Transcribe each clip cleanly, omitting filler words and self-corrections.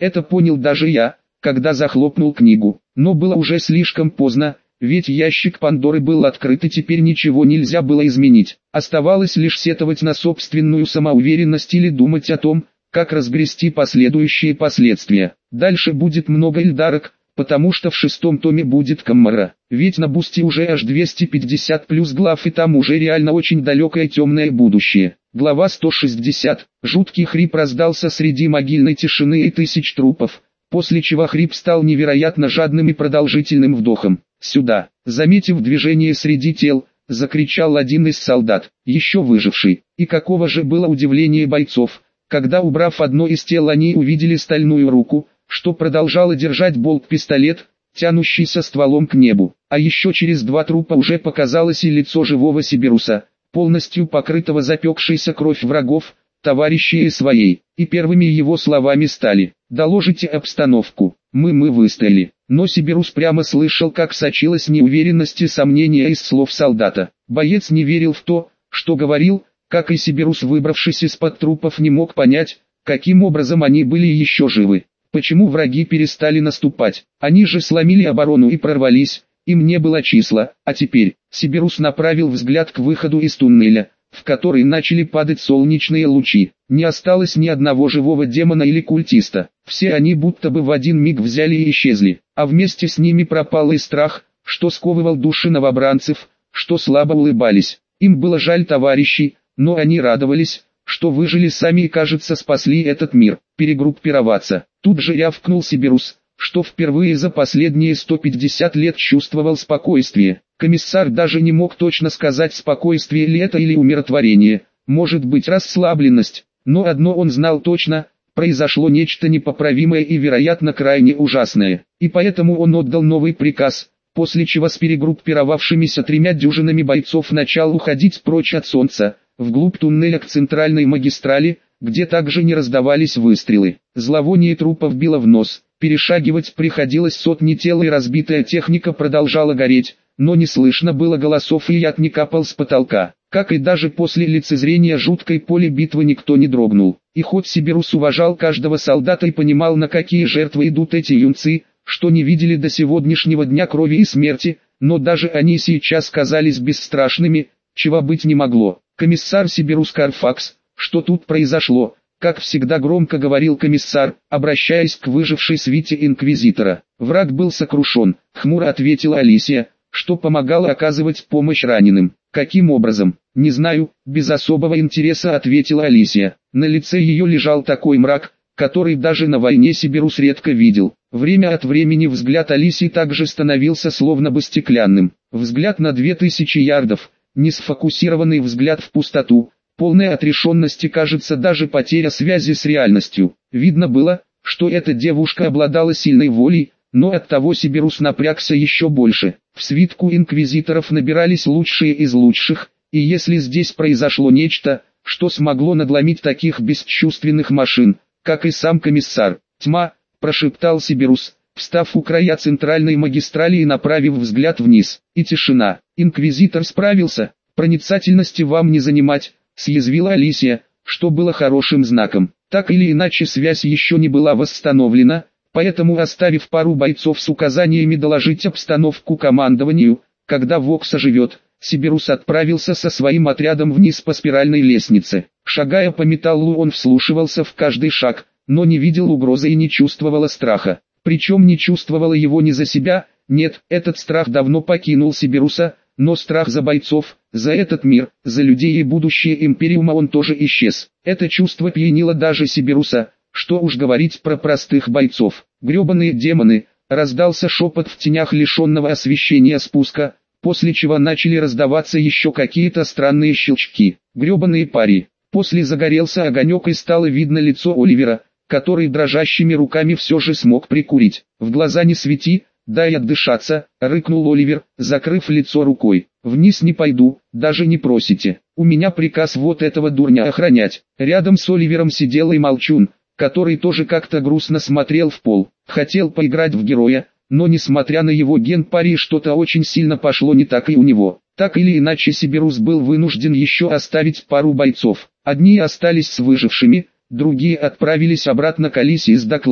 Это понял даже я, когда захлопнул книгу. Но было уже слишком поздно, ведь ящик Пандоры был открыт и теперь ничего нельзя было изменить. Оставалось лишь сетовать на собственную самоуверенность или думать о том, как разгрести последующие последствия. Дальше будет много Эльдарок, потому что в 6-м томе будет Каммара. Ведь на Бусти уже аж 250 плюс глав и там уже реально очень далекое темное будущее. Глава 160. Жуткий хрип раздался среди могильной тишины и тысяч трупов, после чего хрип стал невероятно жадным и продолжительным вдохом. «Сюда!» Заметив движение среди тел, закричал один из солдат, еще выживший. И какого же было удивление бойцов, когда, убрав одно из тел, они увидели стальную руку, что продолжала держать болт-пистолет, тянущийся стволом к небу. А еще через 2 трупа уже показалось и лицо живого Сибируса, полностью покрытого запекшейся кровь врагов, товарищей и своей. И первыми его словами стали: «Доложите обстановку, мы выстояли». Но Сибирус прямо слышал, как сочилась неуверенность и сомнения из слов солдата. Боец не верил в то, что говорил, как и Сибирус, выбравшись из-под трупов, не мог понять, каким образом они были еще живы. Почему враги перестали наступать? Они же сломили оборону и прорвались, им не было числа. А теперь Сибирус направил взгляд к выходу из туннеля, в который начали падать солнечные лучи. Не осталось ни одного живого демона или культиста. Все они будто бы в один миг взяли и исчезли, а вместе с ними пропал и страх, что сковывал души новобранцев, что слабо улыбались. Им было жаль товарищей, но они радовались, что выжили сами и, кажется, спасли этот мир. Перегруппироваться. Тут же рявкнул Сибирус, что впервые за последние 150 лет чувствовал спокойствие. Комиссар даже не мог точно сказать, спокойствие ли это или умиротворение, может быть расслабленность, но одно он знал точно: произошло нечто непоправимое и, вероятно, крайне ужасное. И поэтому он отдал новый приказ, после чего с перегруппировавшимися 3 дюжинами бойцов начал уходить прочь от солнца, вглубь туннеля к центральной магистрали, где также не раздавались выстрелы. Зловоние трупов било в нос, перешагивать приходилось сотни тел и разбитая техника продолжала гореть, но не слышно было голосов и яд не капал с потолка. Как и даже после лицезрения жуткой поля битвы никто не дрогнул. И хоть Сибирус уважал каждого солдата и понимал, на какие жертвы идут эти юнцы, что не видели до сегодняшнего дня крови и смерти, но даже они сейчас казались бесстрашными, чего быть не могло. «Комиссар Сибирус Карфакс, что тут произошло?» Как всегда громко говорил комиссар, обращаясь к выжившей свите инквизитора. «Враг был сокрушен», — хмуро ответила Алисия, что помогала оказывать помощь раненым. «Каким образом?» «Не знаю», — без особого интереса ответила Алисия. На лице ее лежал такой мрак, который даже на войне Сибирус редко видел. Время от времени взгляд Алисии также становился словно бы стеклянным. Взгляд на 2000 ярдов, несфокусированный взгляд в пустоту, полная отрешенности, кажется, даже потеря связи с реальностью. Видно было, что эта девушка обладала сильной волей, но оттого Сибирус напрягся еще больше. В свитку инквизиторов набирались лучшие из лучших, и если здесь произошло нечто, что смогло надломить таких бесчувственных машин, как и сам комиссар. «Тьма», — прошептал Сибирус, встав у края центральной магистрали и направив взгляд вниз. И тишина. «Инквизитор справился, проницательности вам не занимать», — съязвила Алисия, что было хорошим знаком. Так или иначе связь еще не была восстановлена, поэтому, оставив пару бойцов с указаниями доложить обстановку командованию, когда Вокс оживет, Сибирус отправился со своим отрядом вниз по спиральной лестнице. Шагая по металлу, он вслушивался в каждый шаг, но не видел угрозы и не чувствовал страха. Причем не чувствовала его не за себя, нет, этот страх давно покинул Сибируса, но страх за бойцов, за этот мир, за людей и будущее Империума он тоже исчез. Это чувство пьянило даже Сибируса, что уж говорить про простых бойцов. «Гребаные демоны!» — раздался шепот в тенях лишенного освещения спуска, после чего начали раздаваться еще какие-то странные щелчки. «Гребаные пари!» После загорелся огонек и стало видно лицо Оливера, который дрожащими руками все же смог прикурить. «В глаза не свети, дай отдышаться», — рыкнул Оливер, закрыв лицо рукой. «Вниз не пойду, даже не просите. У меня приказ вот этого дурня охранять». Рядом с Оливером сидел и Молчун, который тоже как-то грустно смотрел в пол. Хотел поиграть в героя, но несмотря на его ген пари, что-то очень сильно пошло не так и у него. Так или иначе Сибирус был вынужден еще оставить пару бойцов. Одни остались с выжившими, другие отправились обратно к Алисии с докладом.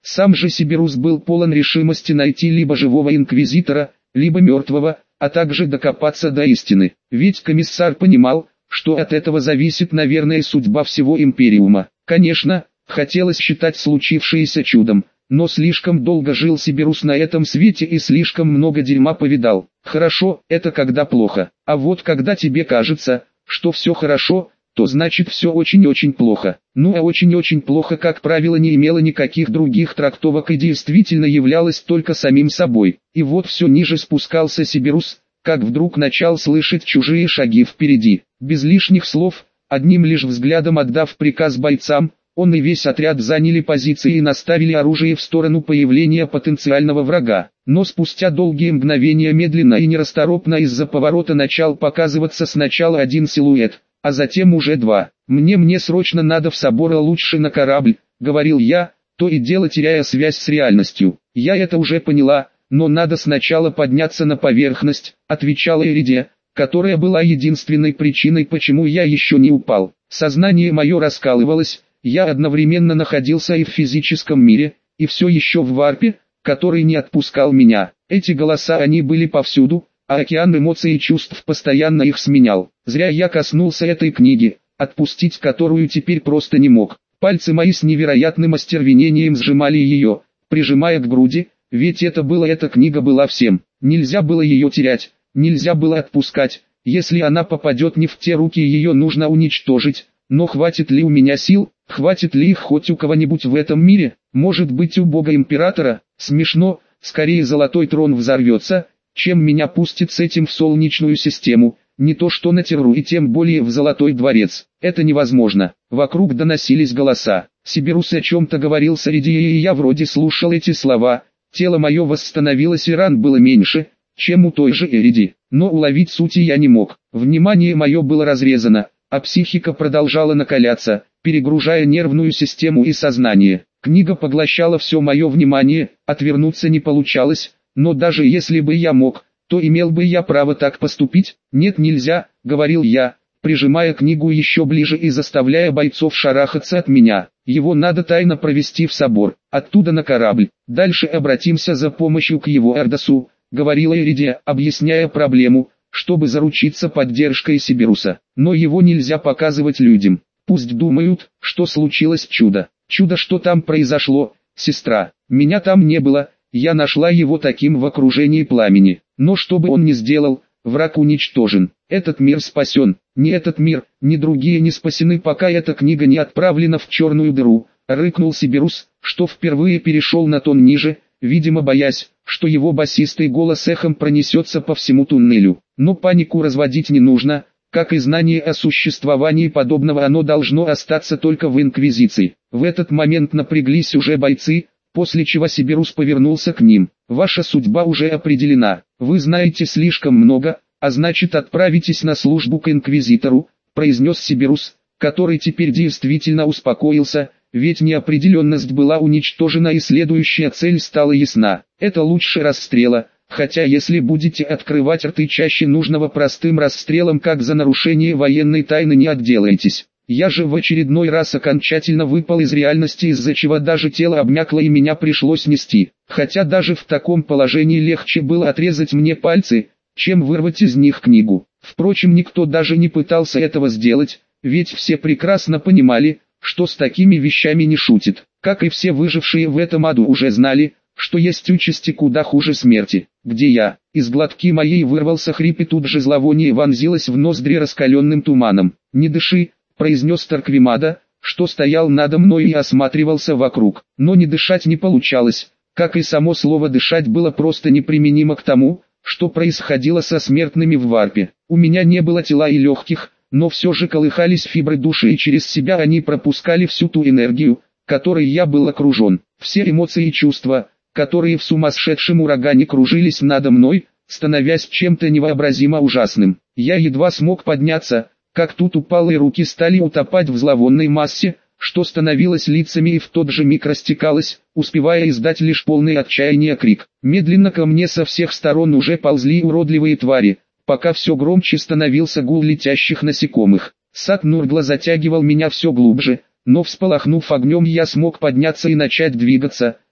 Сам же Сибирус был полон решимости найти либо живого инквизитора, либо мертвого, а также докопаться до истины. Ведь комиссар понимал, что от этого зависит, наверное, судьба всего Империума. Конечно, хотелось считать случившееся чудом, но слишком долго жил Сибирус на этом свете и слишком много дерьма повидал. Хорошо, это когда плохо, а вот когда тебе кажется, что все хорошо, то значит все очень-очень плохо. Ну а очень-очень плохо, как правило, не имело никаких других трактовок и действительно являлось только самим собой. И вот все ниже спускался Сибирус, как вдруг начал слышать чужие шаги впереди. Без лишних слов, одним лишь взглядом отдав приказ бойцам, он и весь отряд заняли позиции и наставили оружие в сторону появления потенциального врага. Но спустя долгие мгновения медленно и нерасторопно из-за поворота начал показываться сначала один силуэт, а затем уже два. «Мне срочно надо в собор, а лучше на корабль», — говорил я, то и дело теряя связь с реальностью. «Я это уже поняла, но надо сначала подняться на поверхность», — отвечала Эридия, которая была единственной причиной, почему я еще не упал. Сознание мое раскалывалось, я одновременно находился и в физическом мире, и все еще в варпе, который не отпускал меня. Эти голоса, они были повсюду, а океан эмоций и чувств постоянно их сменял. Зря я коснулся этой книги, отпустить которую теперь просто не мог. Пальцы мои с невероятным остервенением сжимали ее, прижимая к груди, ведь эта книга была всем. Нельзя было ее терять, нельзя было отпускать. Если она попадет не в те руки, ее нужно уничтожить. Но хватит ли у меня сил, хватит ли их хоть у кого-нибудь в этом мире? Может быть, у бога императора? Смешно, скорее золотой трон взорвется, чем меня пустит с этим в солнечную систему, не то что на Терру и тем более в Золотой дворец. Это невозможно. Вокруг доносились голоса. Сибирус о чем-то говорил с Эридией, и я вроде слушал эти слова. Тело мое восстановилось и ран было меньше, чем у той же Эриди, но уловить сути я не мог. Внимание мое было разрезано, а психика продолжала накаляться, перегружая нервную систему и сознание. Книга поглощала все мое внимание, отвернуться не получалось, но даже если бы я мог, то имел бы я право так поступить? Нет, нельзя, говорил я, прижимая книгу еще ближе и заставляя бойцов шарахаться от меня. Его надо тайно провести в собор, оттуда на корабль. Дальше обратимся за помощью к его Эрдосу, говорила Эридия, объясняя проблему, чтобы заручиться поддержкой Сибируса. Но его нельзя показывать людям. Пусть думают, что случилось чудо. Чудо, что там произошло, сестра. Меня там не было, я нашла его таким в окружении пламени. Но что бы он ни сделал, враг уничтожен. Этот мир спасен. Ни этот мир, ни другие не спасены, пока эта книга не отправлена в черную дыру. Рыкнул Сибирус, что впервые перешел на тон ниже, видимо боясь, что его басистый голос эхом пронесется по всему туннелю. Но панику разводить не нужно, как и знание о существовании подобного, оно должно остаться только в Инквизиции. В этот момент напряглись уже бойцы, после чего Сибирус повернулся к ним. «Ваша судьба уже определена, вы знаете слишком много, а значит отправитесь на службу к Инквизитору», произнес Сибирус, который теперь действительно успокоился, ведь неопределенность была уничтожена и следующая цель стала ясна. Это лучше расстрела, хотя если будете открывать рты чаще нужного, простым расстрелом как за нарушение военной тайны не отделаетесь. Я же в очередной раз окончательно выпал из реальности, из-за чего даже тело обмякло и меня пришлось нести. Хотя даже в таком положении легче было отрезать мне пальцы, чем вырвать из них книгу. Впрочем, никто даже не пытался этого сделать, ведь все прекрасно понимали, что с такими вещами не шутит. Как и все выжившие в этом аду уже знали, что есть участи куда хуже смерти. «Где я?» Из глотки моей вырвался хрип, и тут же зловоние вонзилось в ноздри раскаленным туманом. «Не дыши», произнес Тарквимада, что стоял надо мной и осматривался вокруг. Но не дышать не получалось, как и само слово «дышать» было просто неприменимо к тому, что происходило со смертными в варпе. У меня не было тела и легких, но все же колыхались фибры души, и через себя они пропускали всю ту энергию, которой я был окружен. Все эмоции и чувства, которые в сумасшедшем урагане кружились надо мной, становясь чем-то невообразимо ужасным. Я едва смог подняться, как тут упалые руки стали утопать в зловонной массе, что становилось лицами и в тот же миг растекалось, успевая издать лишь полный отчаяния крик. Медленно ко мне со всех сторон уже ползли уродливые твари, пока все громче становился гул летящих насекомых. Сад Нургла затягивал меня все глубже, но всполохнув огнем, я смог подняться и начать двигаться,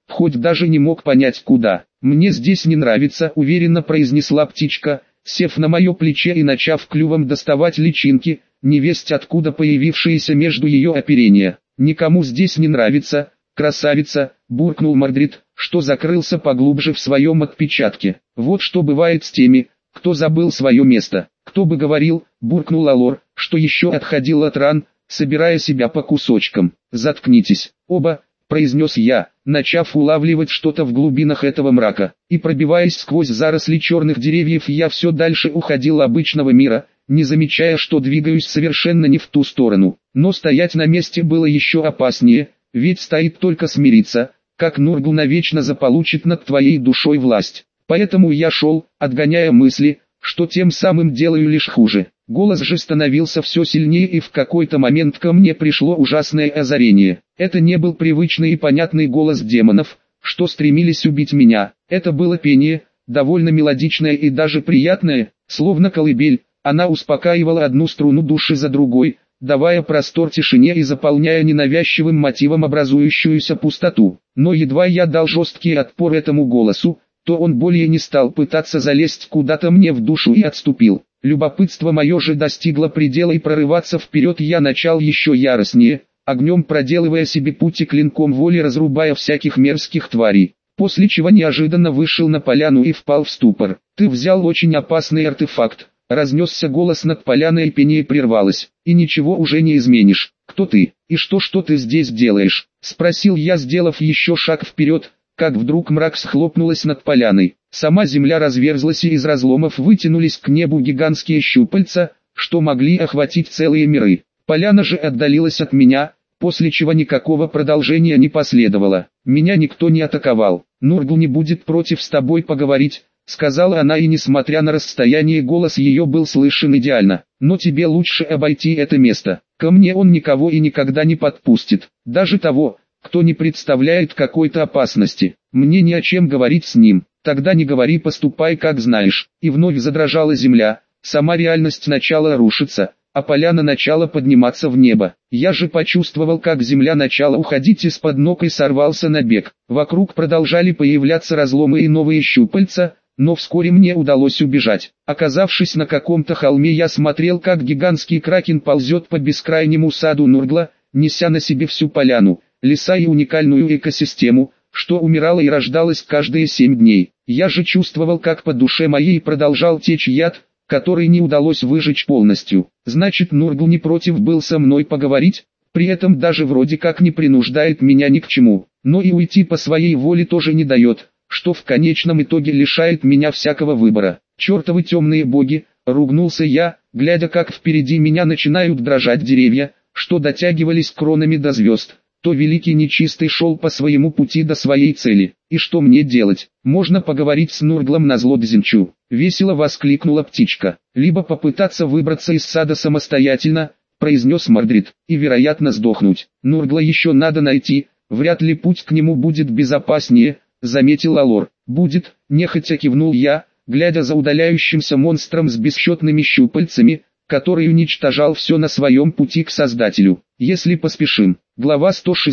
хоть даже не мог понять куда. «Мне здесь не нравится», — уверенно произнесла птичка, сев на мое плече и начав клювом доставать личинки, невесть откуда появившиеся между ее оперения. «Никому здесь не нравится, красавица», — буркнул Мордрид, что закрылся поглубже в своем отпечатке. «Вот что бывает с теми, кто забыл свое место». «Кто бы говорил», — буркнул Алор, что еще отходил от ран, собирая себя по кусочкам. «Заткнитесь, оба», — произнес я, начав улавливать что-то в глубинах этого мрака. И пробиваясь сквозь заросли черных деревьев, я все дальше уходил обычного мира, не замечая, что двигаюсь совершенно не в ту сторону. Но стоять на месте было еще опаснее, ведь стоит только смириться, как Нургл навечно заполучит над твоей душой власть. Поэтому я шел, отгоняя мысли, что тем самым делаю лишь хуже. Голос же становился все сильнее, и в какой-то момент ко мне пришло ужасное озарение. Это не был привычный и понятный голос демонов, что стремились убить меня. Это было пение, довольно мелодичное и даже приятное, словно колыбель. Она успокаивала одну струну души за другой, давая простор тишине и заполняя ненавязчивым мотивом образующуюся пустоту. Но едва я дал жесткий отпор этому голосу, то он более не стал пытаться залезть куда-то мне в душу и отступил. Любопытство мое же достигло предела, и прорываться вперед я начал еще яростнее, огнем проделывая себе путь и клинком воли разрубая всяких мерзких тварей. После чего неожиданно вышел на поляну и впал в ступор. «Ты взял очень опасный артефакт», — разнесся голос над поляной, и пение прервалось. «И ничего уже не изменишь. Кто ты? И что ты здесь делаешь?» — спросил я, сделав еще шаг вперед, как вдруг мрак схлопнулась над поляной. Сама земля разверзлась, и из разломов вытянулись к небу гигантские щупальца, что могли охватить целые миры. Поляна же отдалилась от меня, после чего никакого продолжения не последовало. Меня никто не атаковал. «Нургл не будет против с тобой поговорить», — сказала она, и несмотря на расстояние, голос ее был слышен идеально. «Но тебе лучше обойти это место. Ко мне он никого и никогда не подпустит, даже того, кто не представляет какой-то опасности. Мне не о чем говорить с ним». «Тогда не говори, поступай как знаешь». И вновь задрожала земля, сама реальность начала рушиться, а поляна начала подниматься в небо. Я же почувствовал, как земля начала уходить из-под ног, и сорвался на бег. Вокруг продолжали появляться разломы и новые щупальца, но вскоре мне удалось убежать. Оказавшись на каком-то холме, я смотрел, как гигантский кракен ползет по бескрайнему саду Нургла, неся на себе всю поляну, леса и уникальную экосистему, что умирала и рождалась каждые 7 дней. Я же чувствовал, как по душе моей продолжал течь яд, который не удалось выжечь полностью. Значит, Нургл не против был со мной поговорить, при этом даже вроде как не принуждает меня ни к чему, но и уйти по своей воле тоже не дает, что в конечном итоге лишает меня всякого выбора. «Чертовы темные боги!» — ругнулся я, глядя, как впереди меня начинают дрожать деревья, что дотягивались кронами до звезд. То великий нечистый шел по своему пути до своей цели. «И что мне делать? Можно поговорить с Нурглом назло Дзинчу», — весело воскликнула птичка. «Либо попытаться выбраться из сада самостоятельно», — произнес Мордрид, — «и вероятно сдохнуть. Нургла еще надо найти, вряд ли путь к нему будет безопаснее», — заметил Алор. «Будет», — нехотя кивнул я, глядя за удаляющимся монстром с бесчетными щупальцами, который уничтожал все на своем пути к Создателю. «Если поспешим». Глава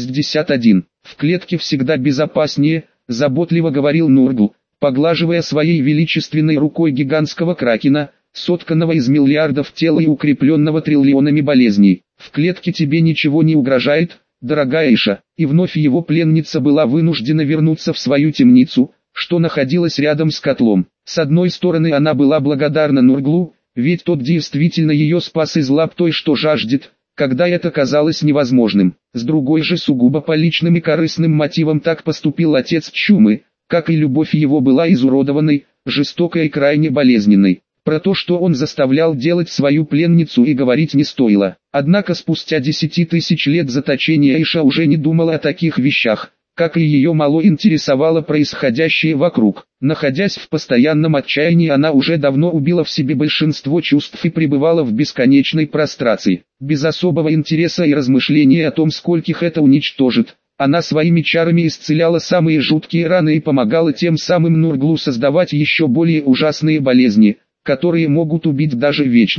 161. «В клетке всегда безопаснее», — заботливо говорил Нургл, поглаживая своей величественной рукой гигантского кракена, сотканного из миллиардов тел и укрепленного триллионами болезней. «В клетке тебе ничего не угрожает, дорогая Иша». И вновь его пленница была вынуждена вернуться в свою темницу, что находилась рядом с котлом. С одной стороны, она была благодарна Нурглу, ведь тот действительно ее спас из лап той, что жаждет, когда это казалось невозможным. С другой же, сугубо по личным и корыстным мотивам так поступил отец Чумы, как и любовь его была изуродованной, жестокой и крайне болезненной. Про то, что он заставлял делать свою пленницу, и говорить не стоило. Однако спустя 10 тысяч лет заточения Иша уже не думала о таких вещах, как и ее мало интересовало происходящее вокруг. Находясь в постоянном отчаянии, она уже давно убила в себе большинство чувств и пребывала в бесконечной прострации. Без особого интереса и размышления о том, скольких это уничтожит, она своими чарами исцеляла самые жуткие раны и помогала тем самым Нурглу создавать еще более ужасные болезни, которые могут убить даже вечных.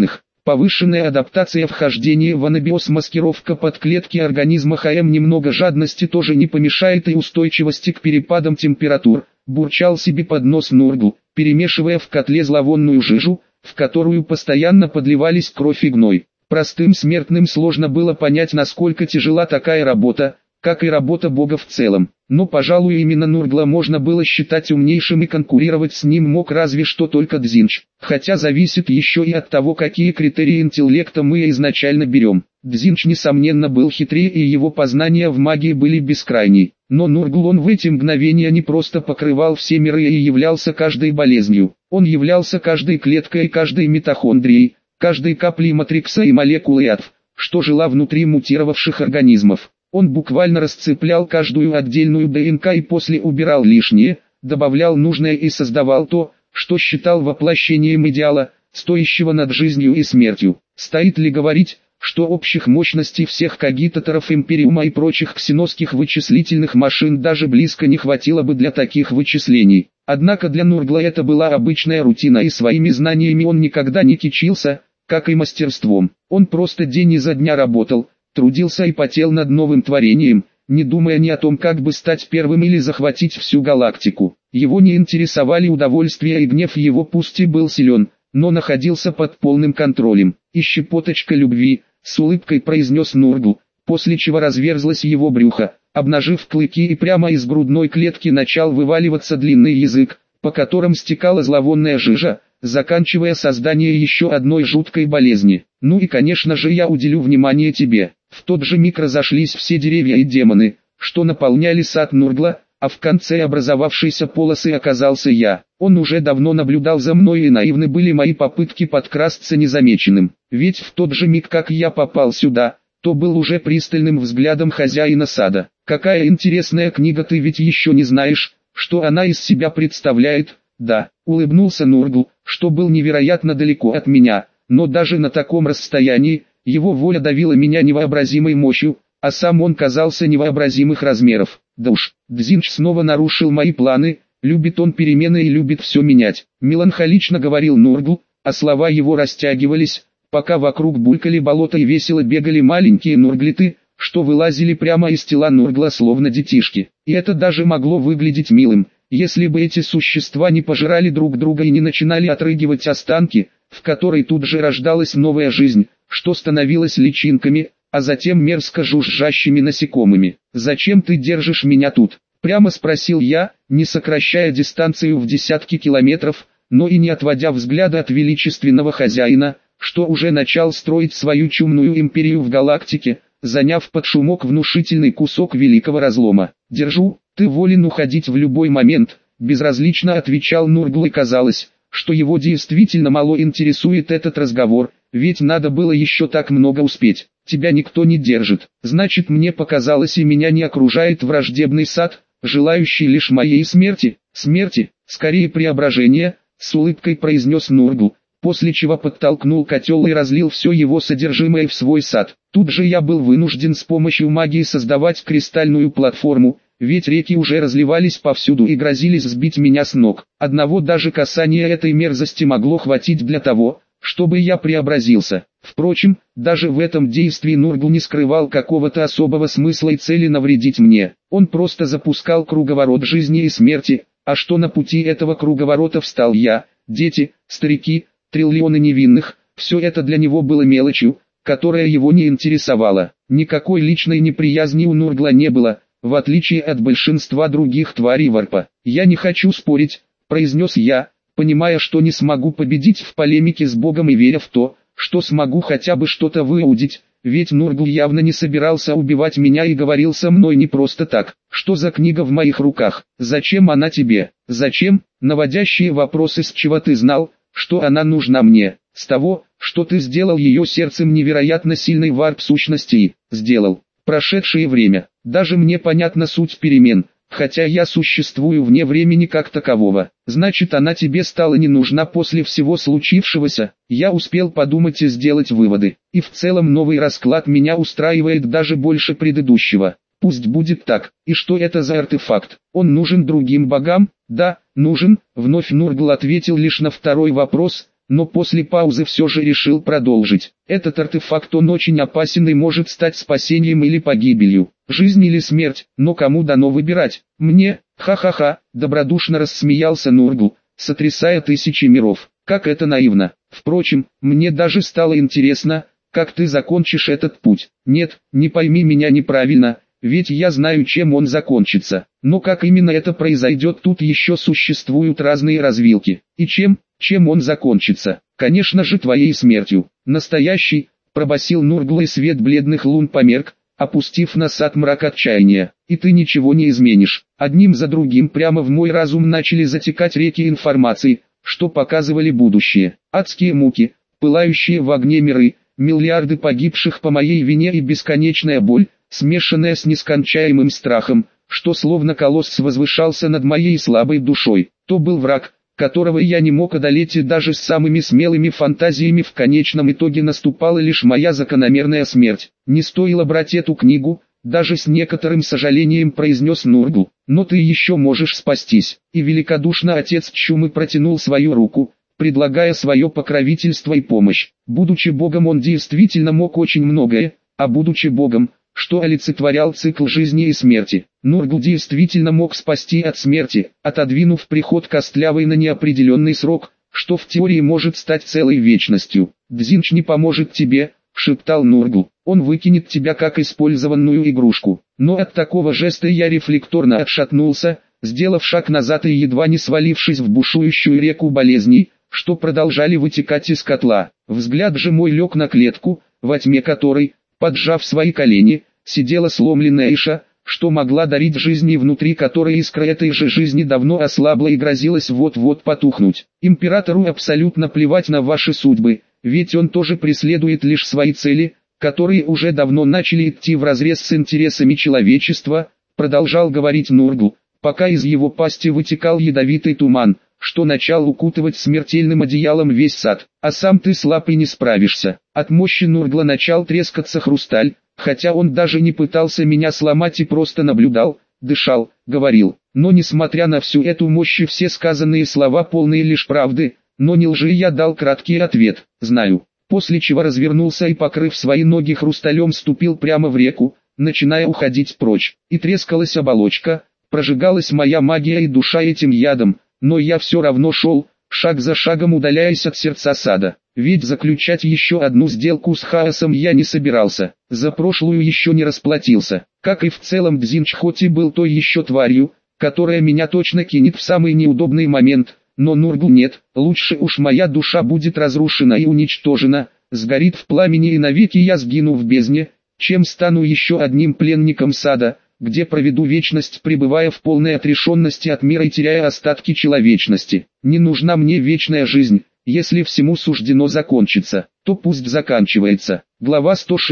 Повышенная адаптация вхождения в анабиоз, маскировка под клетки организма ХМ, немного жадности тоже не помешает и устойчивости к перепадам температур, бурчал себе под нос Нургл, перемешивая в котле зловонную жижу, в которую постоянно подливались кровь и гной. Простым смертным сложно было понять, насколько тяжела такая работа, как и работа Бога в целом. Но, пожалуй, именно Нургла можно было считать умнейшим, и конкурировать с ним мог разве что только Дзинч. Хотя зависит еще и от того, какие критерии интеллекта мы изначально берем. Дзинч несомненно был хитрее, и его познания в магии были бескрайней. Но Нургл, он в эти мгновения не просто покрывал все миры и являлся каждой болезнью. Он являлся каждой клеткой и каждой митохондрией, каждой каплей матрикса и молекулой ядов, что жила внутри мутировавших организмов. Он буквально расцеплял каждую отдельную ДНК и после убирал лишнее, добавлял нужное и создавал то, что считал воплощением идеала, стоящего над жизнью и смертью. Стоит ли говорить, что общих мощностей всех когитаторов Империума и прочих ксеносских вычислительных машин даже близко не хватило бы для таких вычислений. Однако для Нургла это была обычная рутина, и своими знаниями он никогда не кичился, как и мастерством. Он просто день изо дня работал, трудился и потел над новым творением, не думая ни о том, как бы стать первым или захватить всю галактику. Его не интересовали удовольствия, и гнев его пусть и был силен, но находился под полным контролем. «И щепоточка любви», — с улыбкой произнес Нургл, после чего разверзлось его брюхо, обнажив клыки, и прямо из грудной клетки начал вываливаться длинный язык, по которым стекала зловонная жижа, заканчивая создание еще одной жуткой болезни. «Ну и конечно же я уделю внимание тебе». В тот же миг разошлись все деревья и демоны, что наполняли сад Нургла, а в конце образовавшейся полосы оказался я. Он уже давно наблюдал за мной, и наивны были мои попытки подкрасться незамеченным. Ведь в тот же миг, как я попал сюда, то был уже пристальным взглядом хозяина сада. «Какая интересная книга, ты ведь еще не знаешь, что она из себя представляет?» «Да», — улыбнулся Нургл, что был невероятно далеко от меня, но даже на таком расстоянии, его воля давила меня невообразимой мощью, а сам он казался невообразимых размеров. Да уж, Дзинч снова нарушил мои планы, любит он перемены и любит все менять. Меланхолично говорил Нургл, а слова его растягивались, пока вокруг булькали болота и весело бегали маленькие нурглиты, что вылазили прямо из тела Нургла словно детишки. И это даже могло выглядеть милым, если бы эти существа не пожирали друг друга и не начинали отрыгивать останки, в которой тут же рождалась новая жизнь, что становилось личинками, а затем мерзко жужжащими насекомыми. «Зачем ты держишь меня тут?» — прямо спросил я, не сокращая дистанцию в десятки километров, но и не отводя взгляда от величественного хозяина, что уже начал строить свою чумную империю в галактике, заняв под шумок внушительный кусок великого разлома. «Держу, ты волен уходить в любой момент», — безразлично отвечал Нургл, и казалось, что его действительно мало интересует этот разговор, ведь надо было еще так много успеть. «Тебя никто не держит, значит, мне показалось, и меня не окружает враждебный сад, желающий лишь моей смерти». «Смерти, скорее преображения», — с улыбкой произнес Нургл, после чего подтолкнул котел и разлил все его содержимое в свой сад. Тут же я был вынужден с помощью магии создавать кристальную платформу, ведь реки уже разливались повсюду и грозились сбить меня с ног. Одного даже касания этой мерзости могло хватить для того, чтобы я преобразился. Впрочем, даже в этом действии Нургл не скрывал какого-то особого смысла и цели навредить мне. Он просто запускал круговорот жизни и смерти, а что на пути этого круговорота встал я, дети, старики, триллионы невинных, все это для него было мелочью, которая его не интересовала. Никакой личной неприязни у Нургла не было, в отличие от большинства других тварей варпа. «Я не хочу спорить», — произнес я, понимая, что не смогу победить в полемике с Богом, и веря в то, что смогу хотя бы что-то выудить, ведь Нургл явно не собирался убивать меня и говорил со мной не просто так. «Что за книга в моих руках? Зачем она тебе?» «Зачем?» Наводящие вопросы. «С чего ты знал, что она нужна мне?» «С того, что ты сделал ее сердцем невероятно сильной варп-сущности». «Сделал». Прошедшее время. Даже мне понятна суть перемен, хотя я существую вне времени как такового. «Значит, она тебе стала не нужна после всего случившегося?» Я успел подумать и сделать выводы. И в целом новый расклад меня устраивает даже больше предыдущего. Пусть будет так. И что это за артефакт? Он нужен другим богам? Да, нужен. Вновь Нургл ответил лишь на второй вопрос, но после паузы все же решил продолжить. Этот артефакт он очень опасен и может стать спасением или погибелью, жизнь или смерть, но кому дано выбирать? Мне, ха-ха-ха, добродушно рассмеялся Нургл, сотрясая тысячи миров. Как это наивно. Впрочем, мне даже стало интересно, как ты закончишь этот путь. Нет, не пойми меня неправильно, ведь я знаю, чем он закончится. Но как именно это произойдет, тут еще существуют разные развилки. И чем он закончится? Конечно же твоей смертью. Настоящий, пробасил Нургл, и свет бледных лун померк, опустив на сад мрак отчаяния. И ты ничего не изменишь. Одним за другим прямо в мой разум начали затекать реки информации, что показывали будущее. Адские муки, пылающие в огне миры, миллиарды погибших по моей вине и бесконечная боль, смешанная с нескончаемым страхом, что словно колосс возвышался над моей слабой душой. То был враг, которого я не мог одолеть, и даже с самыми смелыми фантазиями в конечном итоге наступала лишь моя закономерная смерть. Не стоило брать эту книгу, даже с некоторым сожалением произнес Нургл, но ты еще можешь спастись. И великодушно отец Чумы протянул свою руку, предлагая свое покровительство и помощь. Будучи богом, он действительно мог очень многое, а будучи богом, что олицетворял цикл жизни и смерти, Нургл действительно мог спасти от смерти, отодвинув приход костлявой на неопределенный срок, что в теории может стать целой вечностью. «Дзинч не поможет тебе», — шептал Нургл, — «он выкинет тебя как использованную игрушку». Но от такого жеста я рефлекторно отшатнулся, сделав шаг назад и едва не свалившись в бушующую реку болезней, что продолжали вытекать из котла. Взгляд же мой лег на клетку, во тьме которой, поджав свои колени, сидела сломленная Иша, что могла дарить жизнь и внутри которой искра этой же жизни давно ослабла и грозилась вот-вот потухнуть. Императору абсолютно плевать на ваши судьбы, ведь он тоже преследует лишь свои цели, которые уже давно начали идти вразрез с интересами человечества, продолжал говорить Нургл, пока из его пасти вытекал ядовитый туман, что начал укутывать смертельным одеялом весь сад. А сам ты слаб и не справишься. От мощи Нургла начал трескаться хрусталь, хотя он даже не пытался меня сломать и просто наблюдал, дышал, говорил. Но несмотря на всю эту мощь и все сказанные слова полные лишь правды, но не лжи, я дал краткий ответ, знаю. После чего развернулся и, покрыв свои ноги хрусталем, ступил прямо в реку, начиная уходить прочь. И трескалась оболочка, прожигалась моя магия и душа этим ядом, но я все равно шел, шаг за шагом удаляясь от сердца сада. Ведь заключать еще одну сделку с хаосом я не собирался, за прошлую еще не расплатился. Как и в целом Дзинч хоть и был той еще тварью, которая меня точно кинет в самый неудобный момент, но Нургл нет, лучше уж моя душа будет разрушена и уничтожена, сгорит в пламени и навеки я сгину в бездне, чем стану еще одним пленником сада, где проведу вечность, пребывая в полной отрешенности от мира и теряя остатки человечности. Не нужна мне вечная жизнь, если всему суждено закончиться, то пусть заканчивается. Глава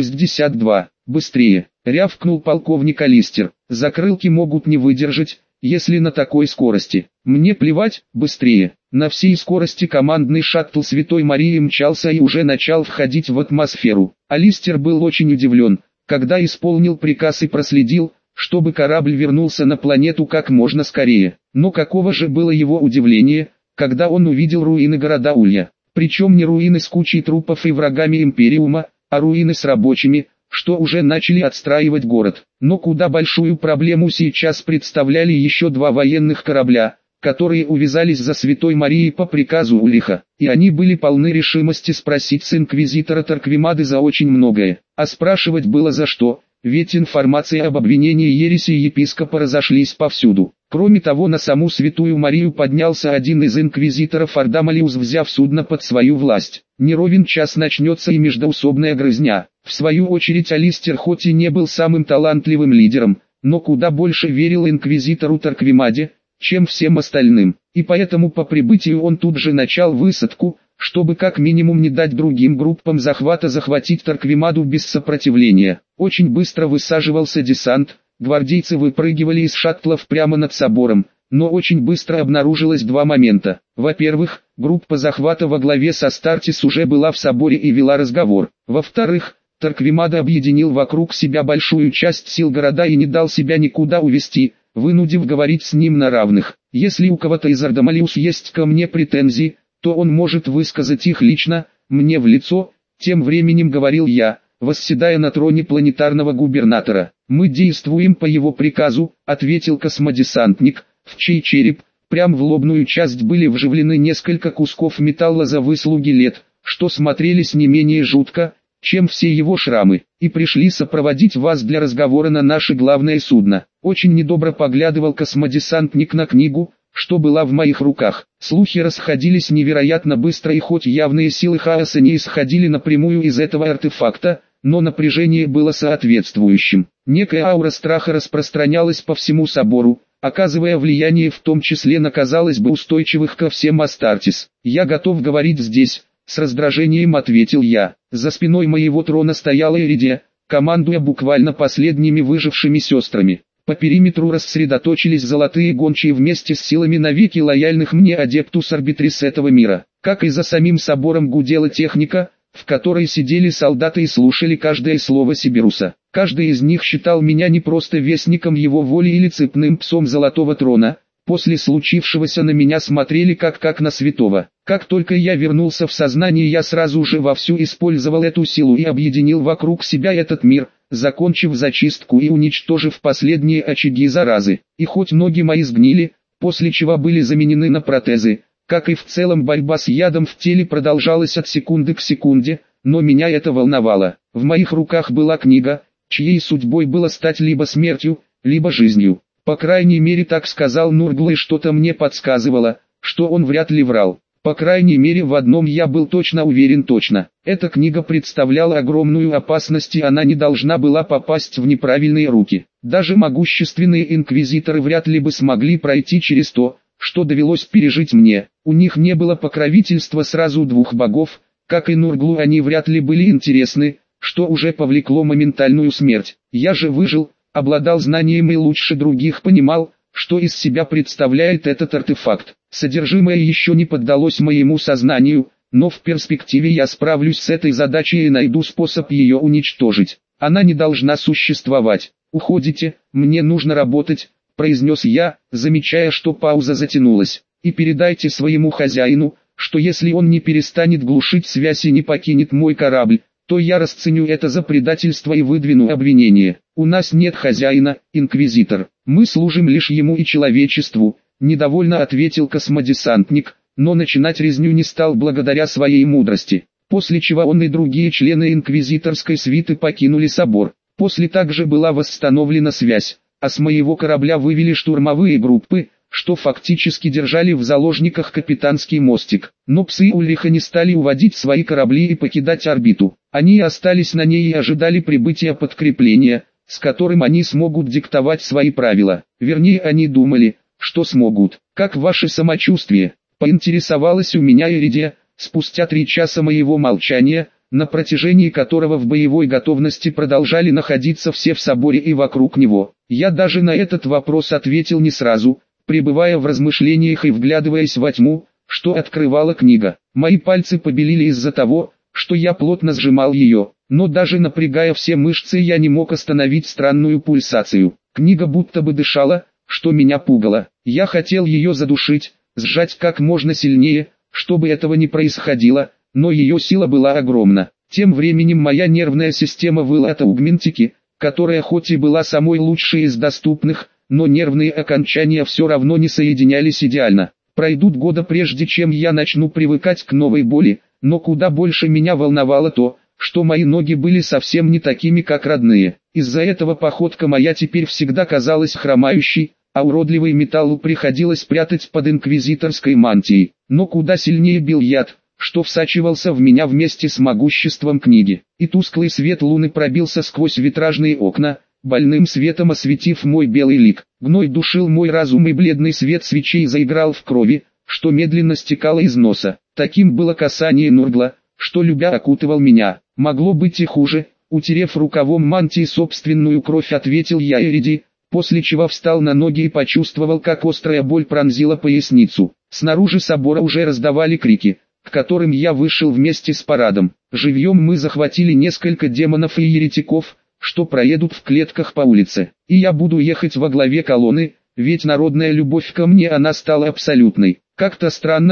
162. Быстрее, рявкнул полковник Алистер. Закрылки могут не выдержать, если на такой скорости. Мне плевать, быстрее. На всей скорости командный шаттл Святой Марии мчался и уже начал входить в атмосферу. Алистер был очень удивлен, когда исполнил приказ и проследил, чтобы корабль вернулся на планету как можно скорее. Но каково же было его удивление, когда он увидел руины города Улья. Причем не руины с кучей трупов и врагами Империума, а руины с рабочими, что уже начали отстраивать город. Но куда большую проблему сейчас представляли еще два военных корабля, которые увязались за Святой Марией по приказу Ульиха. И они были полны решимости спросить с инквизитора Тарквимады за очень многое. А спрашивать было за что, ведь информация об обвинении ереси епископа разошлись повсюду. Кроме того, на саму Святую Марию поднялся один из инквизиторов Ардамалиус, взяв судно под свою власть. Не ровен час начнется и междоусобная грызня. В свою очередь Алистер хоть и не был самым талантливым лидером, но куда больше верил инквизитору Тарквимаде, чем всем остальным. И поэтому по прибытию он тут же начал высадку, чтобы как минимум не дать другим группам захвата захватить Тарквимаду без сопротивления. Очень быстро высаживался десант, гвардейцы выпрыгивали из шаттлов прямо над собором, но очень быстро обнаружилось два момента. Во-первых, группа захвата во главе со Астартис уже была в соборе и вела разговор. Во-вторых, Тарквимада объединил вокруг себя большую часть сил города и не дал себя никуда увести, вынудив говорить с ним на равных. Если у кого-то из Ардамалиус есть ко мне претензии, то он может высказать их лично, мне в лицо. Тем временем говорил я, восседая на троне планетарного губернатора. «Мы действуем по его приказу», — ответил космодесантник, в чей череп, прям в лобную часть были вживлены несколько кусков металла за выслуги лет, что смотрелись не менее жутко, чем все его шрамы, и пришли сопроводить вас для разговора на наше главное судно. Очень недобро поглядывал космодесантник на книгу, что была в моих руках. Слухи расходились невероятно быстро, и хоть явные силы хаоса не исходили напрямую из этого артефакта, но напряжение было соответствующим. Некая аура страха распространялась по всему собору, оказывая влияние в том числе на, казалось бы, устойчивых ко всем Астартес. «Я готов говорить здесь», — с раздражением ответил я. За спиной моего трона стояла Иридия, командуя буквально последними выжившими сестрами. По периметру рассредоточились золотые гончие вместе с силами навеки лояльных мне Адептус Арбитрис этого мира. Как и за самим собором гудела техника, в которой сидели солдаты и слушали каждое слово Сибируса. Каждый из них считал меня не просто вестником его воли или цепным псом Золотого Трона. После случившегося на меня смотрели как на святого. Как только я вернулся в сознание, я сразу же вовсю использовал эту силу и объединил вокруг себя этот мир, закончив зачистку и уничтожив последние очаги заразы. И хоть ноги мои сгнили, после чего были заменены на протезы, как и в целом борьба с ядом в теле продолжалась от секунды к секунде, но меня это волновало. В моих руках была книга, чьей судьбой было стать либо смертью, либо жизнью. По крайней мере, так сказал Нургл, и что-то мне подсказывало, что он вряд ли врал. По крайней мере, в одном я был точно уверен. Эта книга представляла огромную опасность, и она не должна была попасть в неправильные руки. Даже могущественные инквизиторы вряд ли бы смогли пройти через то, что довелось пережить мне. У них не было покровительства сразу двух богов, как и Нурглу они вряд ли были интересны, что уже повлекло моментальную смерть. Я же выжил, обладал знанием и лучше других понимал, что из себя представляет этот артефакт. Содержимое еще не поддалось моему сознанию, но в перспективе я справлюсь с этой задачей и найду способ ее уничтожить. Она не должна существовать. «Уходите, мне нужно работать», — произнес я, замечая, что пауза затянулась. «И передайте своему хозяину, что если он не перестанет глушить связь и не покинет мой корабль, то я расценю это за предательство и выдвину обвинение. У нас нет хозяина, инквизитор, мы служим лишь ему и человечеству», — недовольно ответил космодесантник, но начинать резню не стал благодаря своей мудрости. После чего он и другие члены инквизиторской свиты покинули собор. После также была восстановлена связь, а с моего корабля вывели штурмовые группы, что фактически держали в заложниках капитанский мостик. Но псы Ульриха не стали уводить свои корабли и покидать орбиту. Они остались на ней и ожидали прибытия подкрепления, с которым они смогут диктовать свои правила. Вернее, они думали, что смогут. «Как ваше самочувствие?» — поинтересовалась у меня Иридия, спустя 3 часа моего молчания, на протяжении которого в боевой готовности продолжали находиться все в соборе и вокруг него. Я даже на этот вопрос ответил не сразу, пребывая в размышлениях и вглядываясь во тьму, что открывала книга. Мои пальцы побелели из-за того, что я плотно сжимал ее, но даже напрягая все мышцы я не мог остановить странную пульсацию. Книга будто бы дышала, что меня пугало. Я хотел ее задушить, сжать как можно сильнее, чтобы этого не происходило, но ее сила была огромна. Тем временем моя нервная система выла от аугментики, которая хоть и была самой лучшей из доступных, но нервные окончания все равно не соединялись идеально. Пройдут годы прежде чем я начну привыкать к новой боли, но куда больше меня волновало то, что мои ноги были совсем не такими как родные. Из-за этого походка моя теперь всегда казалась хромающей, а уродливый металл приходилось прятать под инквизиторской мантией. Но куда сильнее бил яд, что всачивался в меня вместе с могуществом книги. И тусклый свет луны пробился сквозь витражные окна, больным светом осветив мой белый лик. Гной душил мой разум, и бледный свет свечей заиграл в крови, что медленно стекало из носа. Таким было касание Нургла, что любя окутывал меня. Могло быть и хуже. Утерев рукавом мантии собственную кровь, ответил я Эриди, после чего встал на ноги и почувствовал, как острая боль пронзила поясницу. Снаружи собора уже раздавали крики, к которым я вышел вместе с парадом. Живьем мы захватили несколько демонов и еретиков, что проедут в клетках по улице. И я буду ехать во главе колонны, ведь народная любовь ко мне она стала абсолютной. Как-то странно,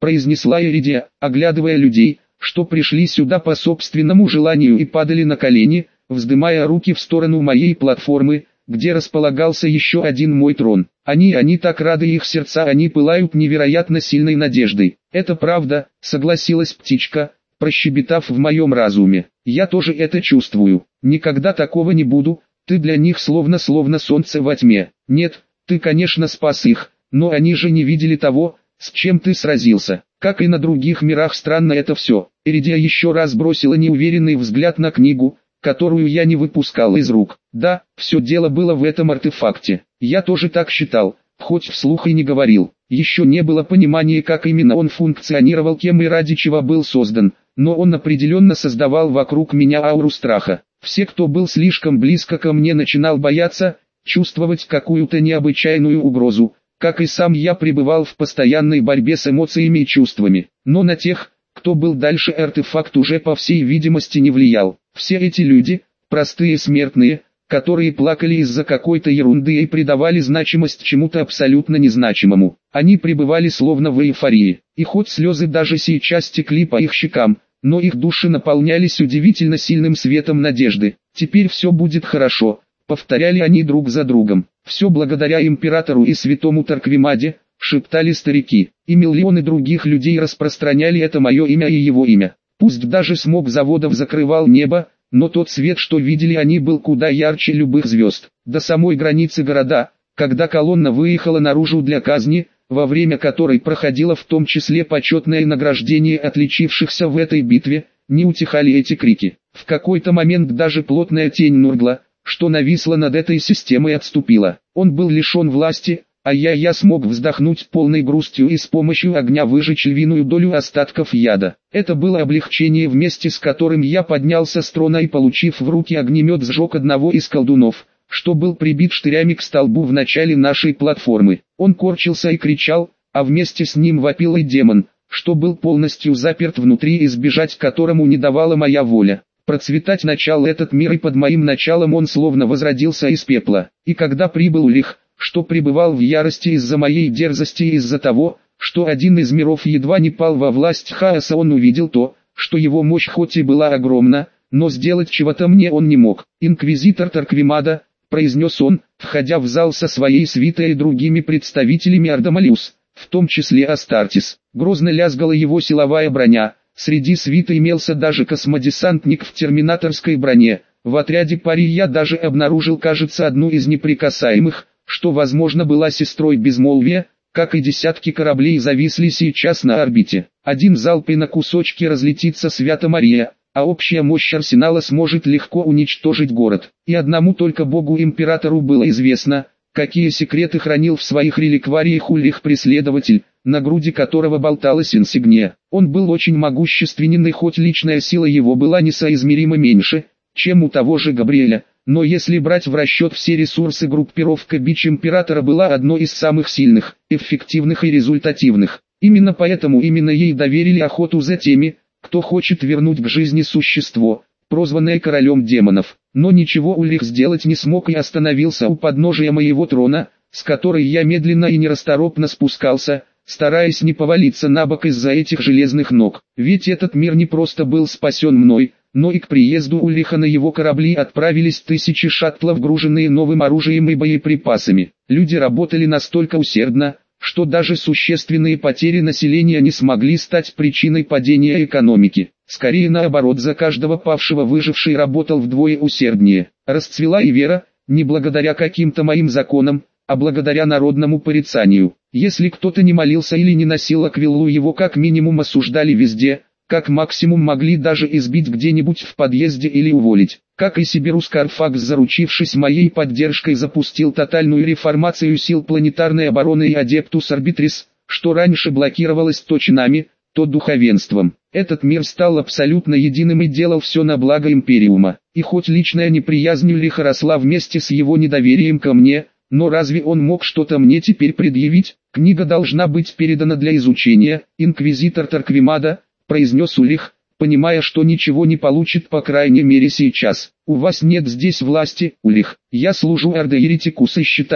произнесла Иридия, оглядывая людей, что пришли сюда по собственному желанию и падали на колени, вздымая руки в сторону моей платформы, где располагался еще один мой трон. Они так рады, их сердца они пылают невероятно сильной надеждой. Это правда, согласилась птичка, прощебетав в моем разуме. Я тоже это чувствую. Никогда такого не буду, ты для них словно солнце во тьме. Нет, ты конечно спас их, но они же не видели того, с чем ты сразился. Как и на других мирах странно это все. Иридия еще раз бросила неуверенный взгляд на книгу, которую я не выпускал из рук. Да, все дело было в этом артефакте. Я тоже так считал, хоть вслух и не говорил. Еще не было понимания, как именно он функционировал, кем и ради чего был создан, но он определенно создавал вокруг меня ауру страха. Все, кто был слишком близко ко мне, начинал бояться, чувствовать какую-то необычайную угрозу, как и сам я пребывал в постоянной борьбе с эмоциями и чувствами. Но на тех, кто был дальше, артефакт уже по всей видимости не влиял. Все эти люди, простые смертные, которые плакали из-за какой-то ерунды и придавали значимость чему-то абсолютно незначимому. Они пребывали словно в эйфории, и хоть слезы даже сейчас текли по их щекам, но их души наполнялись удивительно сильным светом надежды. «Теперь все будет хорошо», — повторяли они друг за другом. «Все благодаря императору и святому Тарквимаде», — шептали старики, и миллионы других людей распространяли это мое имя и его имя. Пусть даже смог заводов закрывал небо, но тот свет, что видели они, был куда ярче любых звезд. До самой границы города, когда колонна выехала наружу для казни, во время которой проходило в том числе почетное награждение отличившихся в этой битве, не утихали эти крики. В какой-то момент даже плотная тень Нургла, что нависла над этой системой, отступила. Он был лишен власти, а я смог вздохнуть полной грустью и с помощью огня выжечь львиную долю остатков яда. Это было облегчение, вместе с которым я поднялся с трона и, получив в руки огнемет, сжег одного из колдунов, что был прибит штырями к столбу в начале нашей платформы. Он корчился и кричал, а вместе с ним вопил и демон, что был полностью заперт внутри и сбежать которому не давала моя воля. Процветать начал этот мир, и под моим началом он словно возродился из пепла. И когда прибыл Улих, что пребывал в ярости из-за моей дерзости и из-за того, что один из миров едва не пал во власть хаоса, он увидел то, что его мощь хоть и была огромна, но сделать чего-то мне он не мог. «Инквизитор Тарквимада», — произнес он, входя в зал со своей свитой и другими представителями Ардамалиус, в том числе Астартис. Грозно лязгала его силовая броня, среди свиты имелся даже космодесантник в терминаторской броне. В отряде пари я даже обнаружил, кажется, одну из неприкасаемых, что возможно была сестрой Безмолвия, как и десятки кораблей зависли сейчас на орбите. Один залп и на кусочки разлетится Свята Мария, а общая мощь арсенала сможет легко уничтожить город. И одному только Богу-императору было известно, какие секреты хранил в своих реликвариях Ульрих-преследователь, на груди которого болталась инсигния. Он был очень могущественен, и хоть личная сила его была несоизмеримо меньше, чем у того же Габриэля, но если брать в расчет все ресурсы, группировка Бич Императора была одной из самых сильных, эффективных и результативных. Именно поэтому ей доверили охоту за теми, кто хочет вернуть к жизни существо, прозванное королем демонов. Но ничего Ульрих сделать не смог и остановился у подножия моего трона, с которой я медленно и нерасторопно спускался, стараясь не повалиться на бок из-за этих железных ног. Ведь этот мир не просто был спасен мной, но и к приезду Ульриха на его корабли отправились тысячи шаттлов, груженные новым оружием и боеприпасами. Люди работали настолько усердно, что даже существенные потери населения не смогли стать причиной падения экономики. Скорее наоборот, за каждого павшего выживший работал вдвое усерднее. Расцвела и вера, не благодаря каким-то моим законам, а благодаря народному порицанию. Если кто-то не молился или не носил аквиллу, его как минимум осуждали везде, как максимум могли даже избить где-нибудь в подъезде или уволить. Как и Сибирус Карфакс, заручившись моей поддержкой, запустил тотальную реформацию сил планетарной обороны и Адептус Арбитрис, что раньше блокировалось то чинами, то духовенством. Этот мир стал абсолютно единым и делал все на благо Империума. И хоть личная неприязнь Ульриха росла вместе с его недоверием ко мне, но разве он мог что-то мне теперь предъявить? Книга должна быть передана для изучения. «Инквизитор Тарквимада», — произнес Ульрих, понимая, что ничего не получит, по крайней мере сейчас. «У вас нет здесь власти, Ульрих. Я служу Орде Еретикуса и считаю,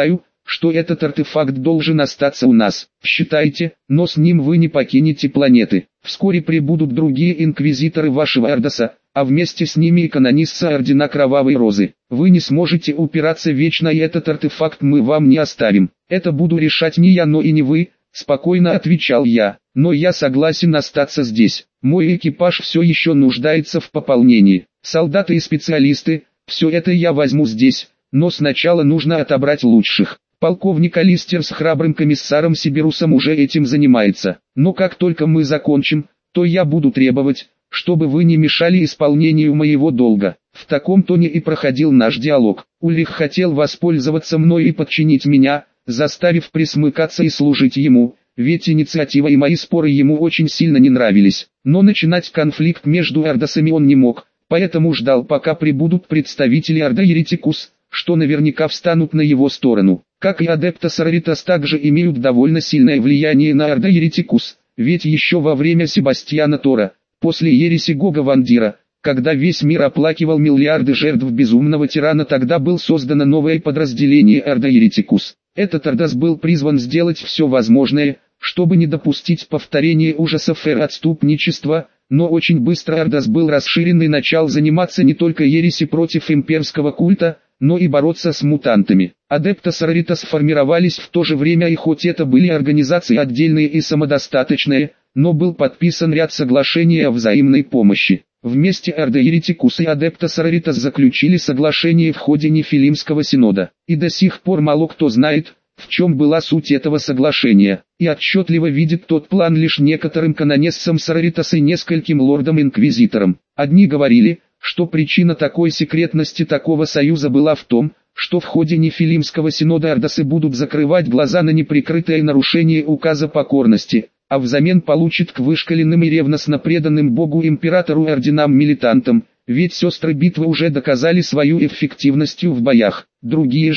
что этот артефакт должен остаться у нас. Считайте, но с ним вы не покинете планеты. Вскоре прибудут другие инквизиторы вашего Ордоса, а вместе с ними и канонисса Ордена Кровавой Розы. Вы не сможете упираться вечно, и этот артефакт мы вам не оставим. Это буду решать не я, но и не вы, спокойно отвечал я. Но я согласен остаться здесь. Мой экипаж все еще нуждается в пополнении. Солдаты и специалисты, все это я возьму здесь, но сначала нужно отобрать лучших. Полковник Алистер с храбрым комиссаром Сибирусом уже этим занимается. Но как только мы закончим, то я буду требовать, чтобы вы не мешали исполнению моего долга. В таком тоне и проходил наш диалог. Ульрих хотел воспользоваться мной и подчинить меня, заставив присмыкаться и служить ему, ведь инициатива и мои споры ему очень сильно не нравились. Но начинать конфликт между Ордосами он не мог, поэтому ждал, пока прибудут представители Орда Еретикус, что наверняка встанут на его сторону. Как и Адепта Сороритас также имеют довольно сильное влияние на Орда Еретикус, ведь еще во время Себастьяна Тора, после ереси Гога Вандира, когда весь мир оплакивал миллиарды жертв безумного тирана, тогда было создано новое подразделение Орда Еретикус. Этот Ордос был призван сделать все возможное, чтобы не допустить повторения ужасов эры отступничества, но очень быстро Ордос был расширен и начал заниматься не только ереси против имперского культа, но и бороться с мутантами. Адепта Сороритас формировались в то же время, и хоть это были организации отдельные и самодостаточные, но был подписан ряд соглашений о взаимной помощи. Вместе Орда Еретикус и Адепта Сороритас заключили соглашение в ходе Нефилимского синода. И до сих пор мало кто знает, в чем была суть этого соглашения, и отчетливо видит тот план лишь некоторым канонессам Сороритас и нескольким лордам-инквизиторам. Одни говорили, что причина такой секретности такого союза была в том, что в ходе Нефилимского синода Ордосы будут закрывать глаза на неприкрытое нарушение указа покорности, а взамен получит к вышкаленным и ревностно преданным Богу императору и орденам-милитантам, ведь сестры битвы уже доказали свою эффективностью в боях. Другие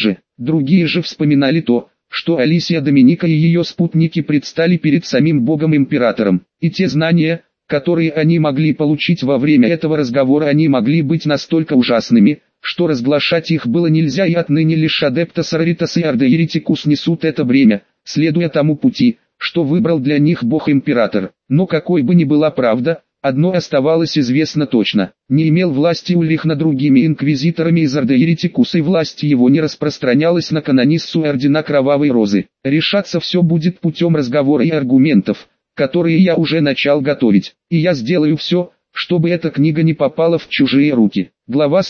же вспоминали то, что Алисия Доминика и ее спутники предстали перед самим Богом-императором, и те знания, которые они могли получить во время этого разговора, они могли быть настолько ужасными, что разглашать их было нельзя, и отныне лишь Адепта Сороритас и Орда Еретикус несут это бремя, следуя тому пути, что выбрал для них Бог-император. Но какой бы ни была правда, одно оставалось известно точно: не имел власти Ульрих над другими инквизиторами из Орда Еретикус, и власть его не распространялась на канониссу Ордена Кровавой Розы. Решаться все будет путем разговора и аргументов, которые я уже начал готовить, и я сделаю все, чтобы эта книга не попала в чужие руки. Глава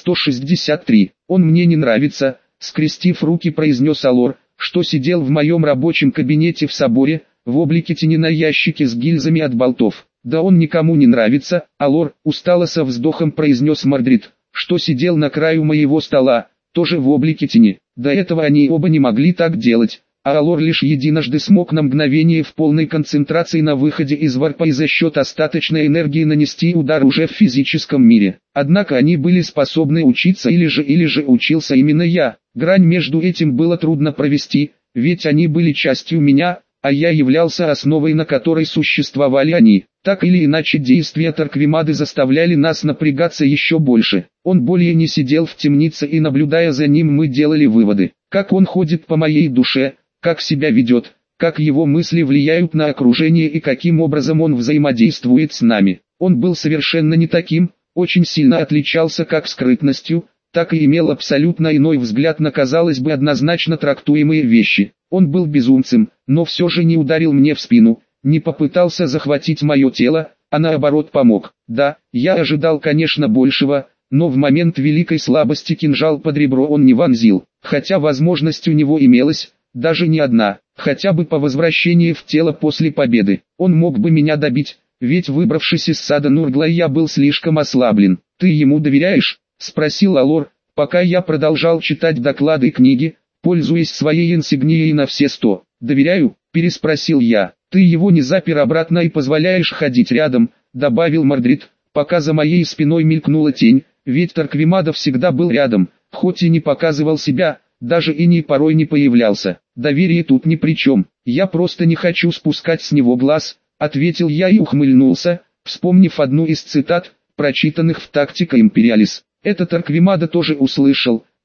163. «Он мне не нравится», — скрестив руки произнес Алор, что сидел в моем рабочем кабинете в соборе, в облике тени на ящике с гильзами от болтов. «Да он никому не нравится, Алор», — устало со вздохом произнес Мардрид, что сидел на краю моего стола, тоже в облике тени. До этого они оба не могли так делать, а Алор лишь единожды смог на мгновение в полной концентрации на выходе из варпа и за счет остаточной энергии нанести удар уже в физическом мире. Однако они были способны учиться, или же учился именно я. Грань между этим было трудно провести, ведь они были частью меня, а я являлся основой, на которой существовали они. Так или иначе, действия Тарквимады заставляли нас напрягаться еще больше. Он более не сидел в темнице, и наблюдая за ним мы делали выводы. Как он ходит по моей душе, как себя ведет, как его мысли влияют на окружение и каким образом он взаимодействует с нами. Он был совершенно не таким, очень сильно отличался как скрытностью, так и имел абсолютно иной взгляд на, казалось бы, однозначно трактуемые вещи. Он был безумцем, но все же не ударил мне в спину, не попытался захватить мое тело, а наоборот помог. Да, я ожидал, конечно, большего, но в момент великой слабости кинжал под ребро он не вонзил, хотя возможность у него имелась, даже не одна, хотя бы по возвращении в тело после победы. Он мог бы меня добить, ведь выбравшись из сада Нургла я был слишком ослаблен. «Ты ему доверяешь?» — спросил Алор, пока я продолжал читать доклады и книги, пользуясь своей инсигнией на все 100. «Доверяю?» — переспросил я. «Ты его не запер обратно и позволяешь ходить рядом», — добавил Мардрид, пока за моей спиной мелькнула тень, ведь Тарквимада всегда был рядом, хоть и не показывал себя, даже и порой не появлялся. «Доверие тут ни при чем, я просто не хочу спускать с него глаз», — ответил я и ухмыльнулся, вспомнив одну из цитат, прочитанных в «Тактика Империалис». Это Тарквимада тоже услышал,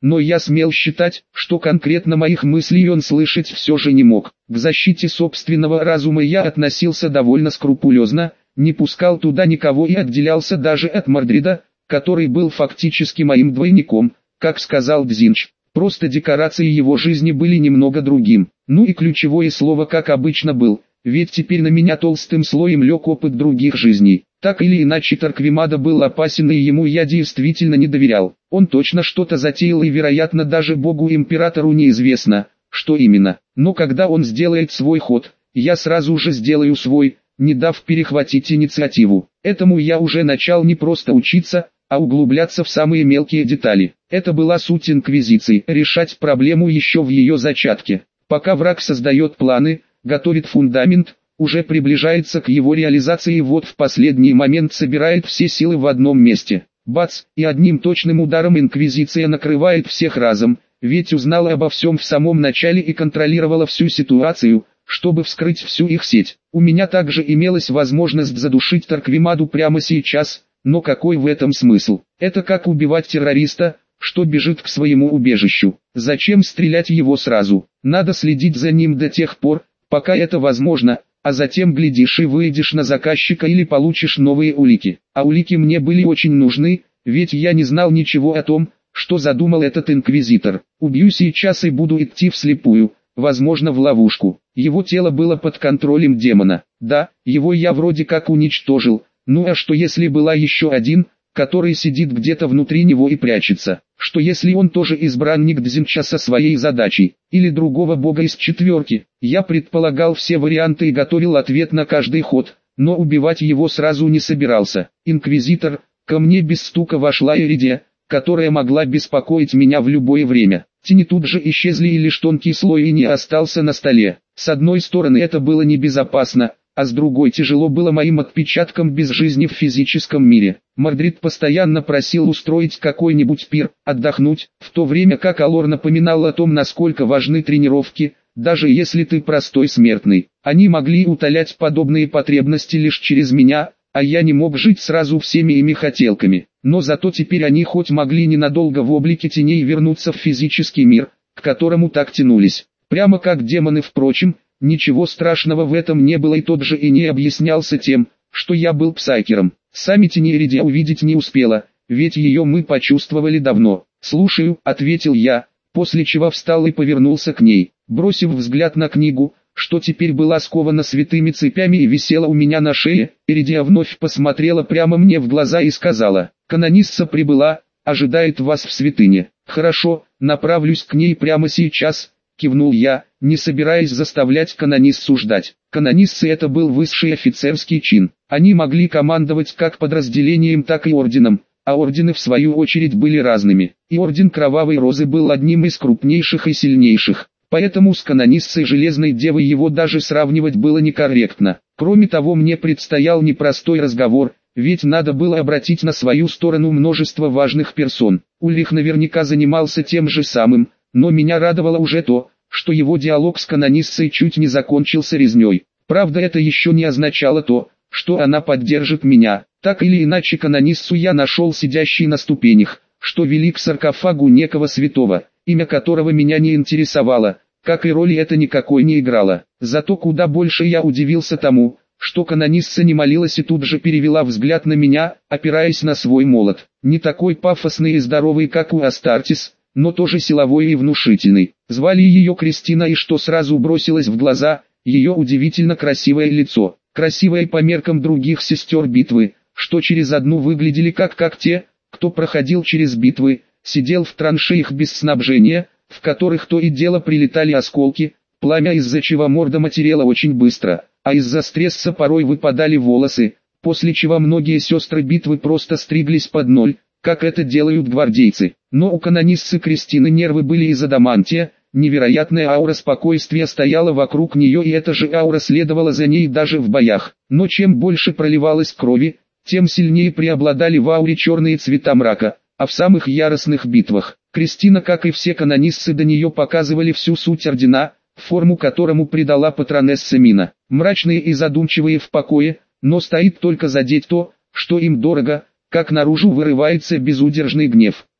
но я смел считать, что конкретно моих мыслей он слышать все же не мог. К защите собственного разума я относился довольно скрупулезно, не пускал туда никого и отделялся даже от Мордрида, который был фактически моим двойником, как сказал Дзинч. Просто декорации его жизни были немного другим. Ну и ключевое слово, как обычно, был, ведь теперь на меня толстым слоем лег опыт других жизней. Так или иначе Торквемада был опасен, и ему я действительно не доверял. Он точно что-то затеял, и вероятно даже Богу-императору неизвестно, что именно. Но когда он сделает свой ход, я сразу же сделаю свой, не дав перехватить инициативу. Этому я уже начал не просто учиться, а углубляться в самые мелкие детали. Это была суть инквизиции, решать проблему еще в ее зачатке. Пока враг создает планы, готовит фундамент, уже приближается к его реализации, и вот в последний момент собирает все силы в одном месте. Бац, и одним точным ударом инквизиция накрывает всех разом, ведь узнала обо всем в самом начале и контролировала всю ситуацию, чтобы вскрыть всю их сеть. У меня также имелась возможность задушить Торквемаду прямо сейчас, но какой в этом смысл? Это как убивать террориста, что бежит к своему убежищу. Зачем стрелять его сразу? Надо следить за ним до тех пор, пока это возможно, а затем глядишь и выйдешь на заказчика или получишь новые улики. А улики мне были очень нужны, ведь я не знал ничего о том, что задумал этот инквизитор. Убью сейчас и буду идти вслепую, возможно в ловушку. Его тело было под контролем демона. Да, его я вроде как уничтожил. Ну а что если была еще один, который сидит где-то внутри него и прячется? Что если он тоже избранник Дзинча со своей задачей, или другого бога из четверки? Я предполагал все варианты и готовил ответ на каждый ход, но убивать его сразу не собирался. Инквизитор, ко мне без стука вошла Иридия, которая могла беспокоить меня в любое время. Тени тут же исчезли, и лишь тонкий слой не остался на столе. С одной стороны это было небезопасно, а с другой тяжело было моим отпечатком без жизни в физическом мире. Мордрид постоянно просил устроить какой-нибудь пир, отдохнуть, в то время как Алор напоминал о том, насколько важны тренировки, даже если ты простой смертный. Они могли утолять подобные потребности лишь через меня, а я не мог жить сразу всеми ими хотелками. Но зато теперь они хоть могли ненадолго в облике теней вернуться в физический мир, к которому так тянулись. Прямо как демоны, впрочем. Ничего страшного в этом не было, и тот же и не объяснялся тем, что я был псайкером. Сами тени Иридия увидеть не успела, ведь ее мы почувствовали давно. «Слушаю», — ответил я, после чего встал и повернулся к ней. Бросив взгляд на книгу, что теперь была скована святыми цепями и висела у меня на шее, Иридия вновь посмотрела прямо мне в глаза и сказала: «Канонисса прибыла, ожидает вас в святыне». «Хорошо, направлюсь к ней прямо сейчас», — кивнул я, не собираясь заставлять канониссу ждать. Канониссы — это был высший офицерский чин. Они могли командовать как подразделением, так и орденом, а ордены в свою очередь были разными. И орден Кровавой Розы был одним из крупнейших и сильнейших. Поэтому с канониссой Железной Девы его даже сравнивать было некорректно. Кроме того, мне предстоял непростой разговор, ведь надо было обратить на свою сторону множество важных персон. Ульрих наверняка занимался тем же самым, но меня радовало уже то, что его диалог с канониссой чуть не закончился резней. Правда, это еще не означало то, что она поддержит меня. Так или иначе, канониссу я нашел сидящей на ступенях, что вели к саркофагу некого святого, имя которого меня не интересовало, как и роли это никакой не играло. Зато куда больше я удивился тому, что канонисса не молилась и тут же перевела взгляд на меня, опираясь на свой молот. Не такой пафосный и здоровый, как у Астартис, но тоже силовой и внушительный. Звали ее Кристина, и что сразу бросилось в глаза, ее удивительно красивое лицо. Красивое по меркам других сестер битвы, что через одну выглядели как те, кто проходил через битвы, сидел в траншеях без снабжения, в которых то и дело прилетали осколки, пламя, из-за чего морда матерела очень быстро, а из-за стресса порой выпадали волосы, после чего многие сестры битвы просто стриглись под ноль, как это делают гвардейцы. Но у канониссы Кристины нервы были из адамантия, невероятная аура спокойствия стояла вокруг нее, и эта же аура следовала за ней даже в боях. Но чем больше проливалось крови, тем сильнее преобладали в ауре черные цвета мрака, а в самых яростных битвах Кристина, как и все канониссы до нее, показывали всю суть ордена, форму которому придала патронесса Мина. Мрачные и задумчивые в покое, но стоит только задеть то, что им дорого, как наружу вырывается безудержный гнев.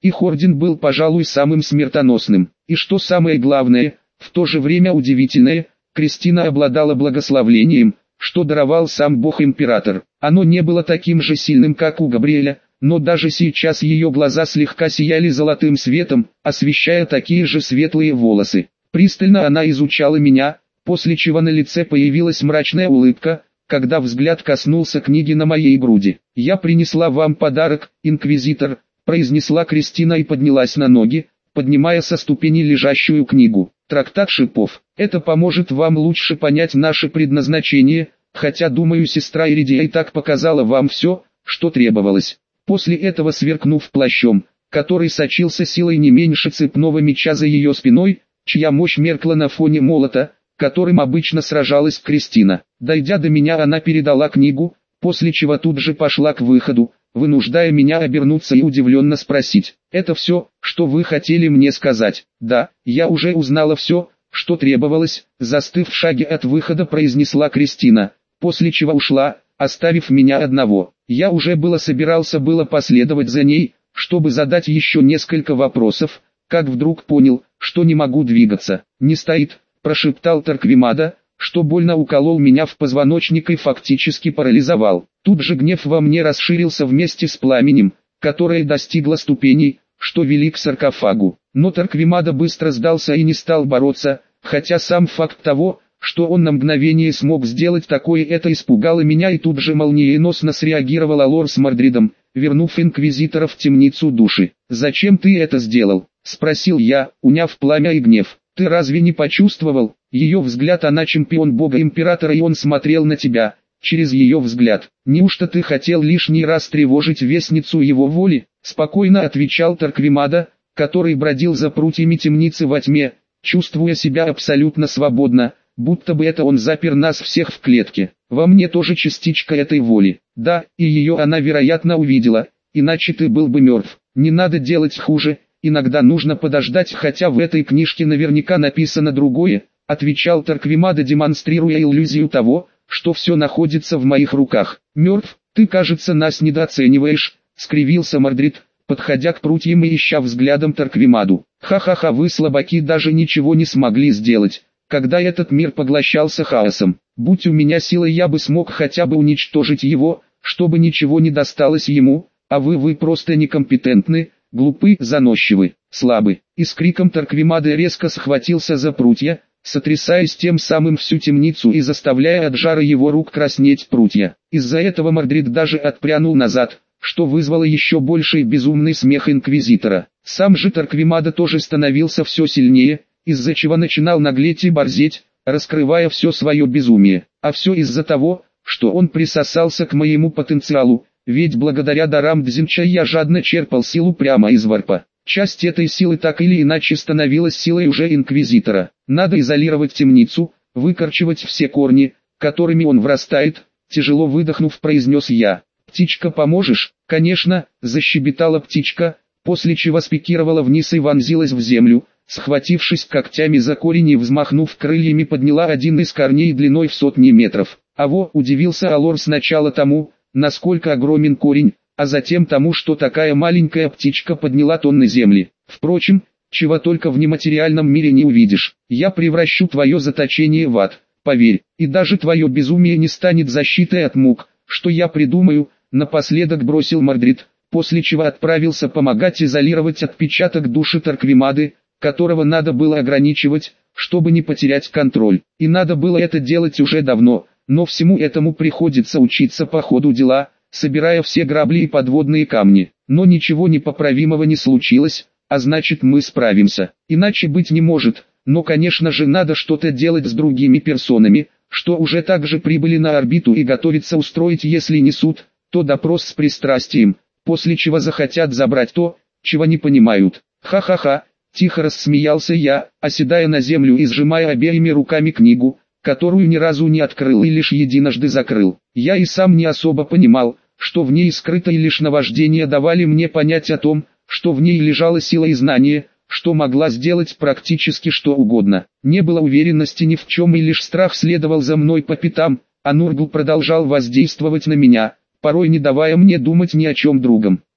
Их орден был, пожалуй, самым смертоносным. И что самое главное, в то же время удивительное, Кристина обладала благословлением, что даровал сам Бог-Император. Оно не было таким же сильным, как у Габриэля, но даже сейчас ее глаза слегка сияли золотым светом, освещая такие же светлые волосы. Пристально она изучала меня, после чего на лице появилась мрачная улыбка, когда взгляд коснулся книги на моей груди. «Я принесла вам подарок, инквизитор», — произнесла Кристина и поднялась на ноги, поднимая со ступени лежащую книгу. «Трактат шипов. Это поможет вам лучше понять наше предназначение, хотя, думаю, сестра Иридия и так показала вам все, что требовалось». После этого, сверкнув плащом, который сочился силой не меньше цепного меча за ее спиной, чья мощь меркла на фоне молота, которым обычно сражалась Кристина. Дойдя до меня, она передала книгу, после чего тут же пошла к выходу, вынуждая меня обернуться и удивленно спросить: «Это все, что вы хотели мне сказать?» «Да, я уже узнала все, что требовалось», застыв в шаге от выхода, произнесла Кристина, после чего ушла, оставив меня одного. Я уже собирался последовать за ней, чтобы задать еще несколько вопросов, как вдруг понял, что не могу двигаться. «Не стоит», — прошептал Торквемада, что больно уколол меня в позвоночник и фактически парализовал. Тут же гнев во мне расширился вместе с пламенем, которое достигло ступеней, что вели к саркофагу. Но Торквемада быстро сдался и не стал бороться, хотя сам факт того, что он на мгновение смог сделать такое, это испугало меня, и тут же молниеносно среагировал Алор с Мордридом, вернув инквизитора в темницу души. «Зачем ты это сделал?» — спросил я, уняв пламя и гнев. «Ты разве не почувствовал?» Ее взгляд, она чемпион бога-императора, и он смотрел на тебя, через ее взгляд. «Неужто ты хотел лишний раз тревожить вестницу его воли?» — спокойно отвечал Торквемада, который бродил за прутьями темницы во тьме, чувствуя себя абсолютно свободно, будто бы это он запер нас всех в клетке. «Во мне тоже частичка этой воли. Да, и ее она, вероятно, увидела, иначе ты был бы мертв. Не надо делать хуже, иногда нужно подождать, хотя в этой книжке наверняка написано другое», — отвечал Торквемада, демонстрируя иллюзию того, что все находится в моих руках. «Мертв? Ты, кажется, нас недооцениваешь», — скривился Мордрид, подходя к прутьям и ища взглядом Торквемаду. «Ха-ха-ха, вы слабаки даже ничего не смогли сделать, когда этот мир поглощался хаосом. Будь у меня силы, я бы смог хотя бы уничтожить его, чтобы ничего не досталось ему, а вы просто некомпетентны, глупы, заносчивы, слабы». И с криком Торквемада резко схватился за прутья, сотрясаясь тем самым всю темницу и заставляя от жара его рук краснеть прутья. Из-за этого Мордрид даже отпрянул назад, что вызвало еще больший безумный смех инквизитора. Сам же Торквемада тоже становился все сильнее, из-за чего начинал наглеть и борзеть, раскрывая все свое безумие. А все из-за того, что он присосался к моему потенциалу, ведь благодаря дарам Дзинча я жадно черпал силу прямо из варпа. Часть этой силы так или иначе становилась силой уже инквизитора. Надо изолировать темницу, выкорчевать все корни, которыми он врастает, тяжело выдохнув, произнес я. «Птичка, поможешь?» «Конечно», — защебетала птичка, после чего спикировала вниз и вонзилась в землю, схватившись когтями за корень и взмахнув крыльями подняла один из корней длиной в сотни метров. «Аво!» — удивился Алор сначала тому, насколько огромен корень, а затем тому, что такая маленькая птичка подняла тонны земли. «Впрочем, чего только в нематериальном мире не увидишь. Я превращу твое заточение в ад, поверь, и даже твое безумие не станет защитой от мук, что я придумаю», — напоследок бросил Мордрид, после чего отправился помогать изолировать отпечаток души Торквемады, которого надо было ограничивать, чтобы не потерять контроль. И надо было это делать уже давно, но всему этому приходится учиться по ходу дела, собирая все грабли и подводные камни. Но ничего непоправимого не случилось, а значит, мы справимся. Иначе быть не может, но, конечно же, надо что-то делать с другими персонами, что уже также прибыли на орбиту и готовятся устроить, если не суд, то допрос с пристрастием, после чего захотят забрать то, чего не понимают. «Ха-ха-ха», — тихо рассмеялся я, оседая на землю и сжимая обеими руками книгу, которую ни разу не открыл и лишь единожды закрыл. Я и сам не особо понимал, что в ней скрыто, и лишь наваждения давали мне понять о том, что в ней лежала сила и знание, что могла сделать практически что угодно. Не было уверенности ни в чем, и лишь страх следовал за мной по пятам, а Нургл продолжал воздействовать на меня, порой не давая мне думать ни о чем другом.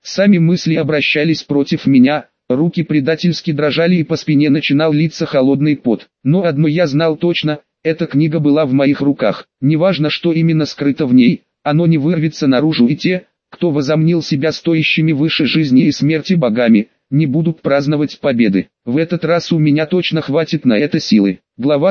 Сами мысли обращались против меня, руки предательски дрожали и по спине начинал литься холодный пот. Но одно я знал точно, эта книга была в моих руках. Неважно, что именно скрыто в ней, оно не вырвется наружу, и те, кто возомнил себя стоящими выше жизни и смерти богами, не будут праздновать победы. В этот раз у меня точно хватит на это силы. Глава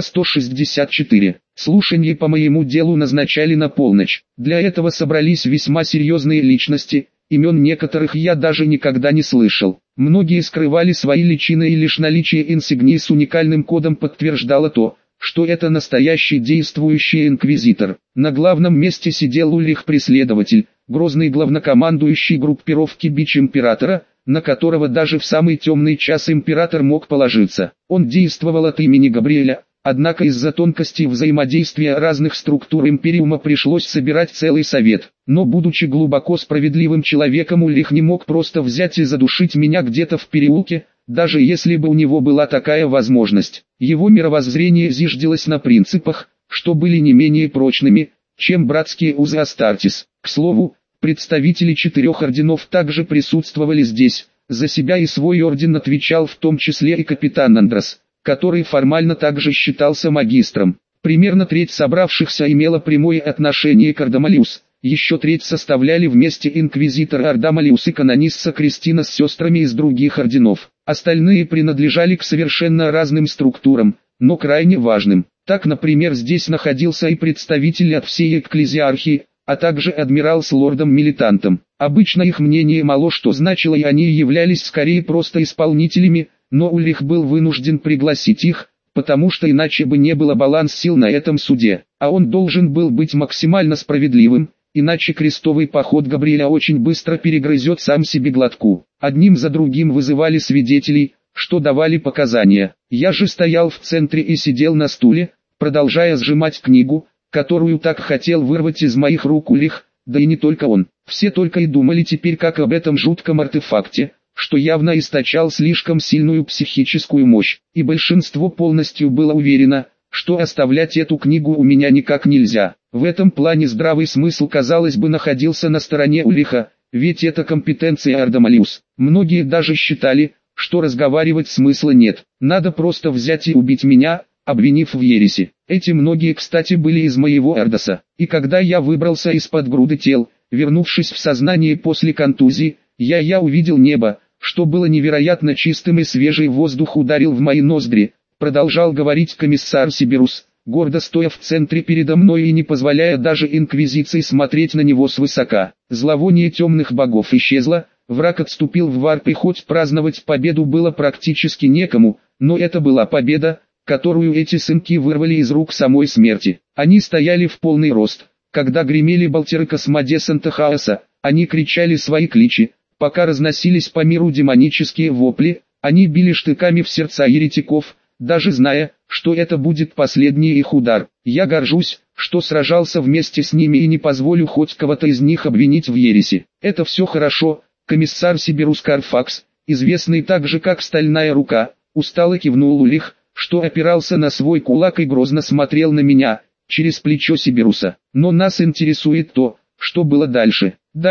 164. Слушание по моему делу назначали на полночь. Для этого собрались весьма серьезные личности, имен некоторых я даже никогда не слышал. Многие скрывали свои личины, и лишь наличие инсигнии с уникальным кодом подтверждало то, что это настоящий действующий инквизитор. На главном месте сидел Ульрих-преследователь, грозный главнокомандующий группировки Бич Императора, на которого даже в самый темный час император мог положиться. Он действовал от имени Габриэля, однако из-за тонкостей взаимодействия разных структур Империума пришлось собирать целый совет. Но будучи глубоко справедливым человеком, Ульрих не мог просто взять и задушить меня где-то в переулке, даже если бы у него была такая возможность. Его мировоззрение зиждилось на принципах, что были не менее прочными, чем братские узы Астартес. К слову, представители 4 орденов также присутствовали здесь. За себя и свой орден отвечал в том числе и капитан Андрос, который формально также считался магистром. Примерно треть собравшихся имела прямое отношение к Ардамалиус. Еще треть составляли вместе инквизитор Ардамалиус и канонисса Кристина с сестрами из других орденов. Остальные принадлежали к совершенно разным структурам, но крайне важным. Так, например, здесь находился и представитель от всей экклезиархии, а также адмирал с лордом-милитантом. Обычно их мнение мало что значило, и они являлись скорее просто исполнителями, но Ульрих был вынужден пригласить их, потому что иначе бы не было баланс сил на этом суде. А он должен был быть максимально справедливым, иначе крестовый поход Габриэля очень быстро перегрызет сам себе глотку. Одним за другим вызывали свидетелей, что давали показания. Я же стоял в центре и сидел на стуле, продолжая сжимать книгу, которую так хотел вырвать из моих рук Ульрих, да и не только он. Все только и думали теперь как об этом жутком артефакте, что явно источал слишком сильную психическую мощь, и большинство полностью было уверено, что оставлять эту книгу у меня никак нельзя. В этом плане здравый смысл, казалось бы, находился на стороне Ульриха, ведь это компетенция Ардамалиус. Многие даже считали, что разговаривать смысла нет, надо просто взять и убить меня, обвинив в ереси. Эти многие, кстати, были из моего Эрдоса. И когда я выбрался из-под груды тел, вернувшись в сознание после контузии, я увидел небо, что было невероятно чистым, и свежий воздух ударил в мои ноздри. Продолжал говорить комиссар Сибирус, гордо стоя в центре передо мной и не позволяя даже инквизиции смотреть на него свысока. Зловоние темных богов исчезло, враг отступил в варп, и хоть праздновать победу было практически некому, но это была победа, которую эти сынки вырвали из рук самой смерти. Они стояли в полный рост, когда гремели болтеры Космодесанта Хаоса, они кричали свои кличи, пока разносились по миру демонические вопли, они били штыками в сердца еретиков, даже зная, что это будет последний их удар. Я горжусь, что сражался вместе с ними и не позволю хоть кого-то из них обвинить в ереси. Это все хорошо, комиссар Сибирус Карфакс, известный также как Стальная Рука, устало кивнул Ульрих, что опирался на свой кулак и грозно смотрел на меня, через плечо Сибируса. Но нас интересует то, что было дальше.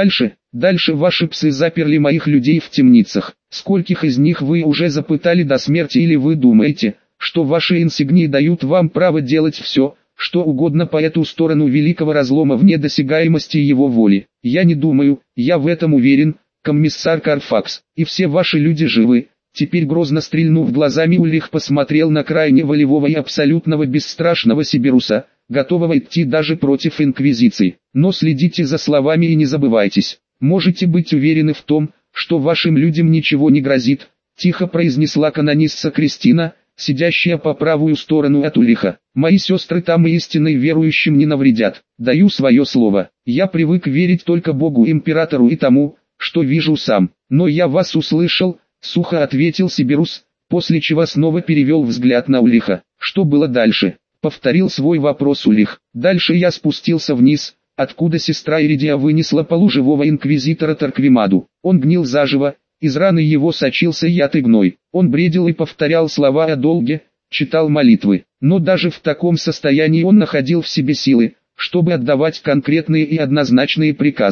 Дальше ваши псы заперли моих людей в темницах. Скольких из них вы уже запытали до смерти, или вы думаете, что ваши инсигнии дают вам право делать все, что угодно по эту сторону великого разлома вне досягаемости его воли? Я не думаю, я в этом уверен, комиссар Карфакс, и все ваши люди живы. Теперь, грозно стрельнув глазами, Ульрих посмотрел на крайне волевого и абсолютного бесстрашного Сибируса, готового идти даже против инквизиции. Но следите за словами и не забывайтесь. Можете быть уверены в том, что вашим людям ничего не грозит, тихо произнесла канонисса Кристина, сидящая по правую сторону от Ульриха. Мои сестры там и истинной верующим не навредят. Даю свое слово. Я привык верить только Богу, императору и тому, что вижу сам. Но я вас услышал, сухо ответил Сибирус, после чего снова перевел взгляд на Ульриха. Что было дальше? Повторил свой вопрос Ульрих. Дальше я спустился вниз, откуда сестра Иридия вынесла полуживого инквизитора Тарквимаду. Он гнил заживо, из раны его сочился яд и гной. Он бредил и повторял слова о долге, читал молитвы. Но даже в таком состоянии он находил в себе силы, чтобы отдавать конкретные и однозначные приказы.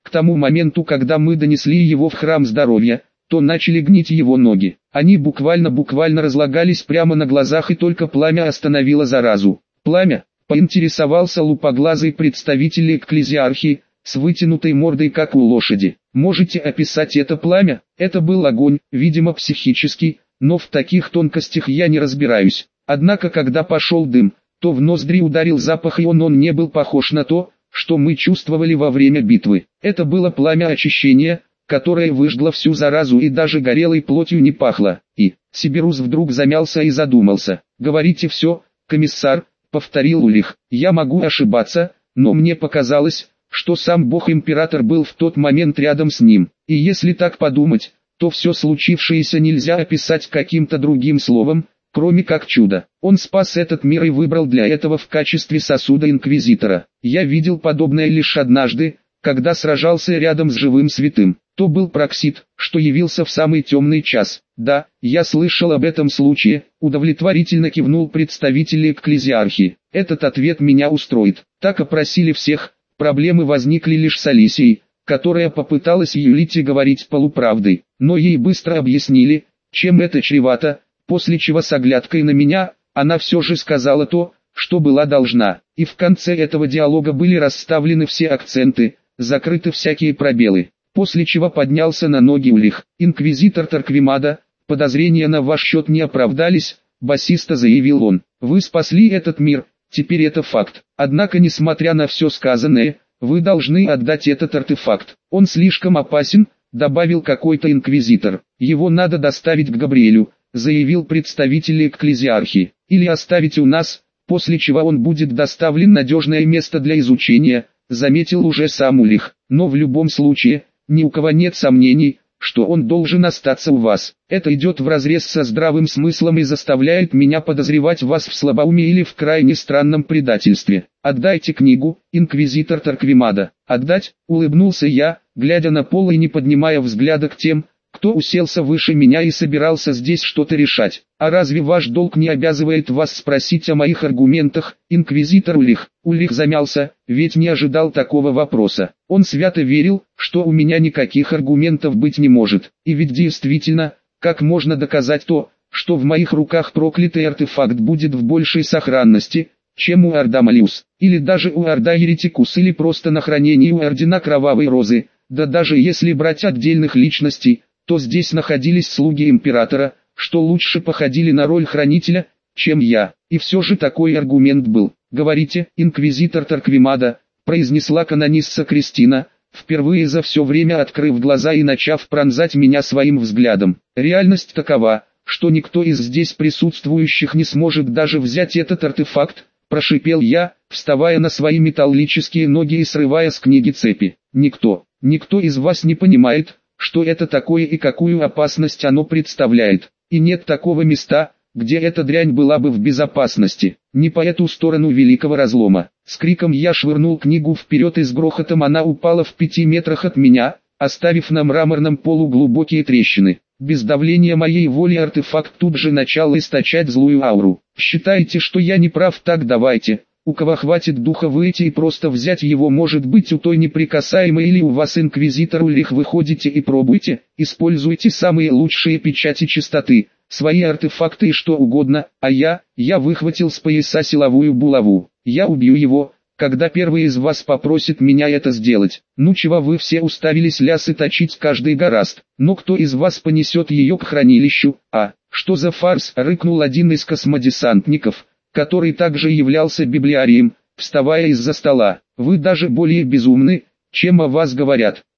К тому моменту, когда мы донесли его в храм здоровья, то начали гнить его ноги. Они буквально разлагались прямо на глазах, и только пламя остановило заразу. Пламя? Поинтересовался лупоглазый представитель экклезиархии, с вытянутой мордой как у лошади. Можете описать это пламя? Это был огонь, видимо психический, но в таких тонкостях я не разбираюсь. Однако когда пошел дым, то в ноздри ударил запах, и он не был похож на то, что мы чувствовали во время битвы. Это было пламя очищения, которое выжгло всю заразу и даже горелой плотью не пахло. И Сибирус вдруг замялся и задумался. «Говорите все, комиссар», — повторил Ульрих. «Я могу ошибаться, но мне показалось, что сам бог-император был в тот момент рядом с ним. И если так подумать, то все случившееся нельзя описать каким-то другим словом, кроме как чудо. Он спас этот мир и выбрал для этого в качестве сосуда инквизитора. Я видел подобное лишь однажды, когда сражался рядом с живым святым. То был Проксид, что явился в самый темный час. Да, я слышал об этом случае», — удовлетворительно кивнул представитель экклезиархии. «Этот ответ меня устроит. Так опросили всех, проблемы возникли лишь с Алисией, которая попыталась юлить и говорить полуправдой, но ей быстро объяснили, чем это чревато, после чего с оглядкой на меня, она все же сказала то, что была должна, и в конце этого диалога были расставлены все акценты, закрыты всякие пробелы. После чего поднялся на ноги Ульрих. «Инквизитор Торквемада, подозрения на ваш счет не оправдались», — басиста заявил он. «Вы спасли этот мир, теперь это факт. Однако, несмотря на все сказанное, вы должны отдать этот артефакт. Он слишком опасен», — добавил какой-то инквизитор. «Его надо доставить к Габриэлю», — заявил представитель экклезиархии. «Или оставить у нас, после чего он будет доставлен в надежное место для изучения», — заметил уже сам Ульрих. «Но в любом случае, ни у кого нет сомнений, что он должен остаться у вас. Это идет вразрез со здравым смыслом и заставляет меня подозревать вас в слабоумии или в крайне странном предательстве. Отдайте книгу, инквизитор Торквемада». «Отдать?» — улыбнулся я, глядя на пол и не поднимая взгляда к тем, кто уселся выше меня и собирался здесь что-то решать. «А разве ваш долг не обязывает вас спросить о моих аргументах, инквизитор Ульрих?» Ульрих замялся, ведь не ожидал такого вопроса. Он свято верил, что у меня никаких аргументов быть не может. И ведь действительно, как можно доказать то, что в моих руках проклятый артефакт будет в большей сохранности, чем у Орда Малиус, или даже у Орда Еретикус, или просто на хранении у Ордена Кровавой Розы? Да даже если брать отдельных личностей, то здесь находились слуги императора, что лучше походили на роль хранителя, чем я. И все же такой аргумент был. «Говорите, инквизитор Торквемада», — произнесла канонисса Кристина, впервые за все время открыв глаза и начав пронзать меня своим взглядом. «Реальность такова, что никто из здесь присутствующих не сможет даже взять этот артефакт», — прошипел я, вставая на свои металлические ноги и срывая с книги цепи. «Никто из вас не понимает, что это такое и какую опасность оно представляет. И нет такого места, где эта дрянь была бы в безопасности, не по эту сторону великого разлома». С криком я швырнул книгу вперед, и с грохотом она упала в 5 метрах от меня, оставив на мраморном полу глубокие трещины. Без давления моей воли артефакт тут же начал источать злую ауру. «Считаете, что я не прав? Так давайте. У кого хватит духа выйти и просто взять его, может быть у той неприкасаемой, или у вас, инквизитор Ульрих, выходите и пробуйте, используйте самые лучшие печати чистоты, свои артефакты и что угодно, а я выхватил с пояса силовую булаву. Я убью его, когда первый из вас попросит меня это сделать. Ну чего вы все уставились лясы точить, каждый гораст, но кто из вас понесет ее к хранилищу? А, что за фарс?» — рыкнул один из космодесантников, который также являлся библиарием, вставая из-за стола. «Вы даже более безумны, чем о вас говорят.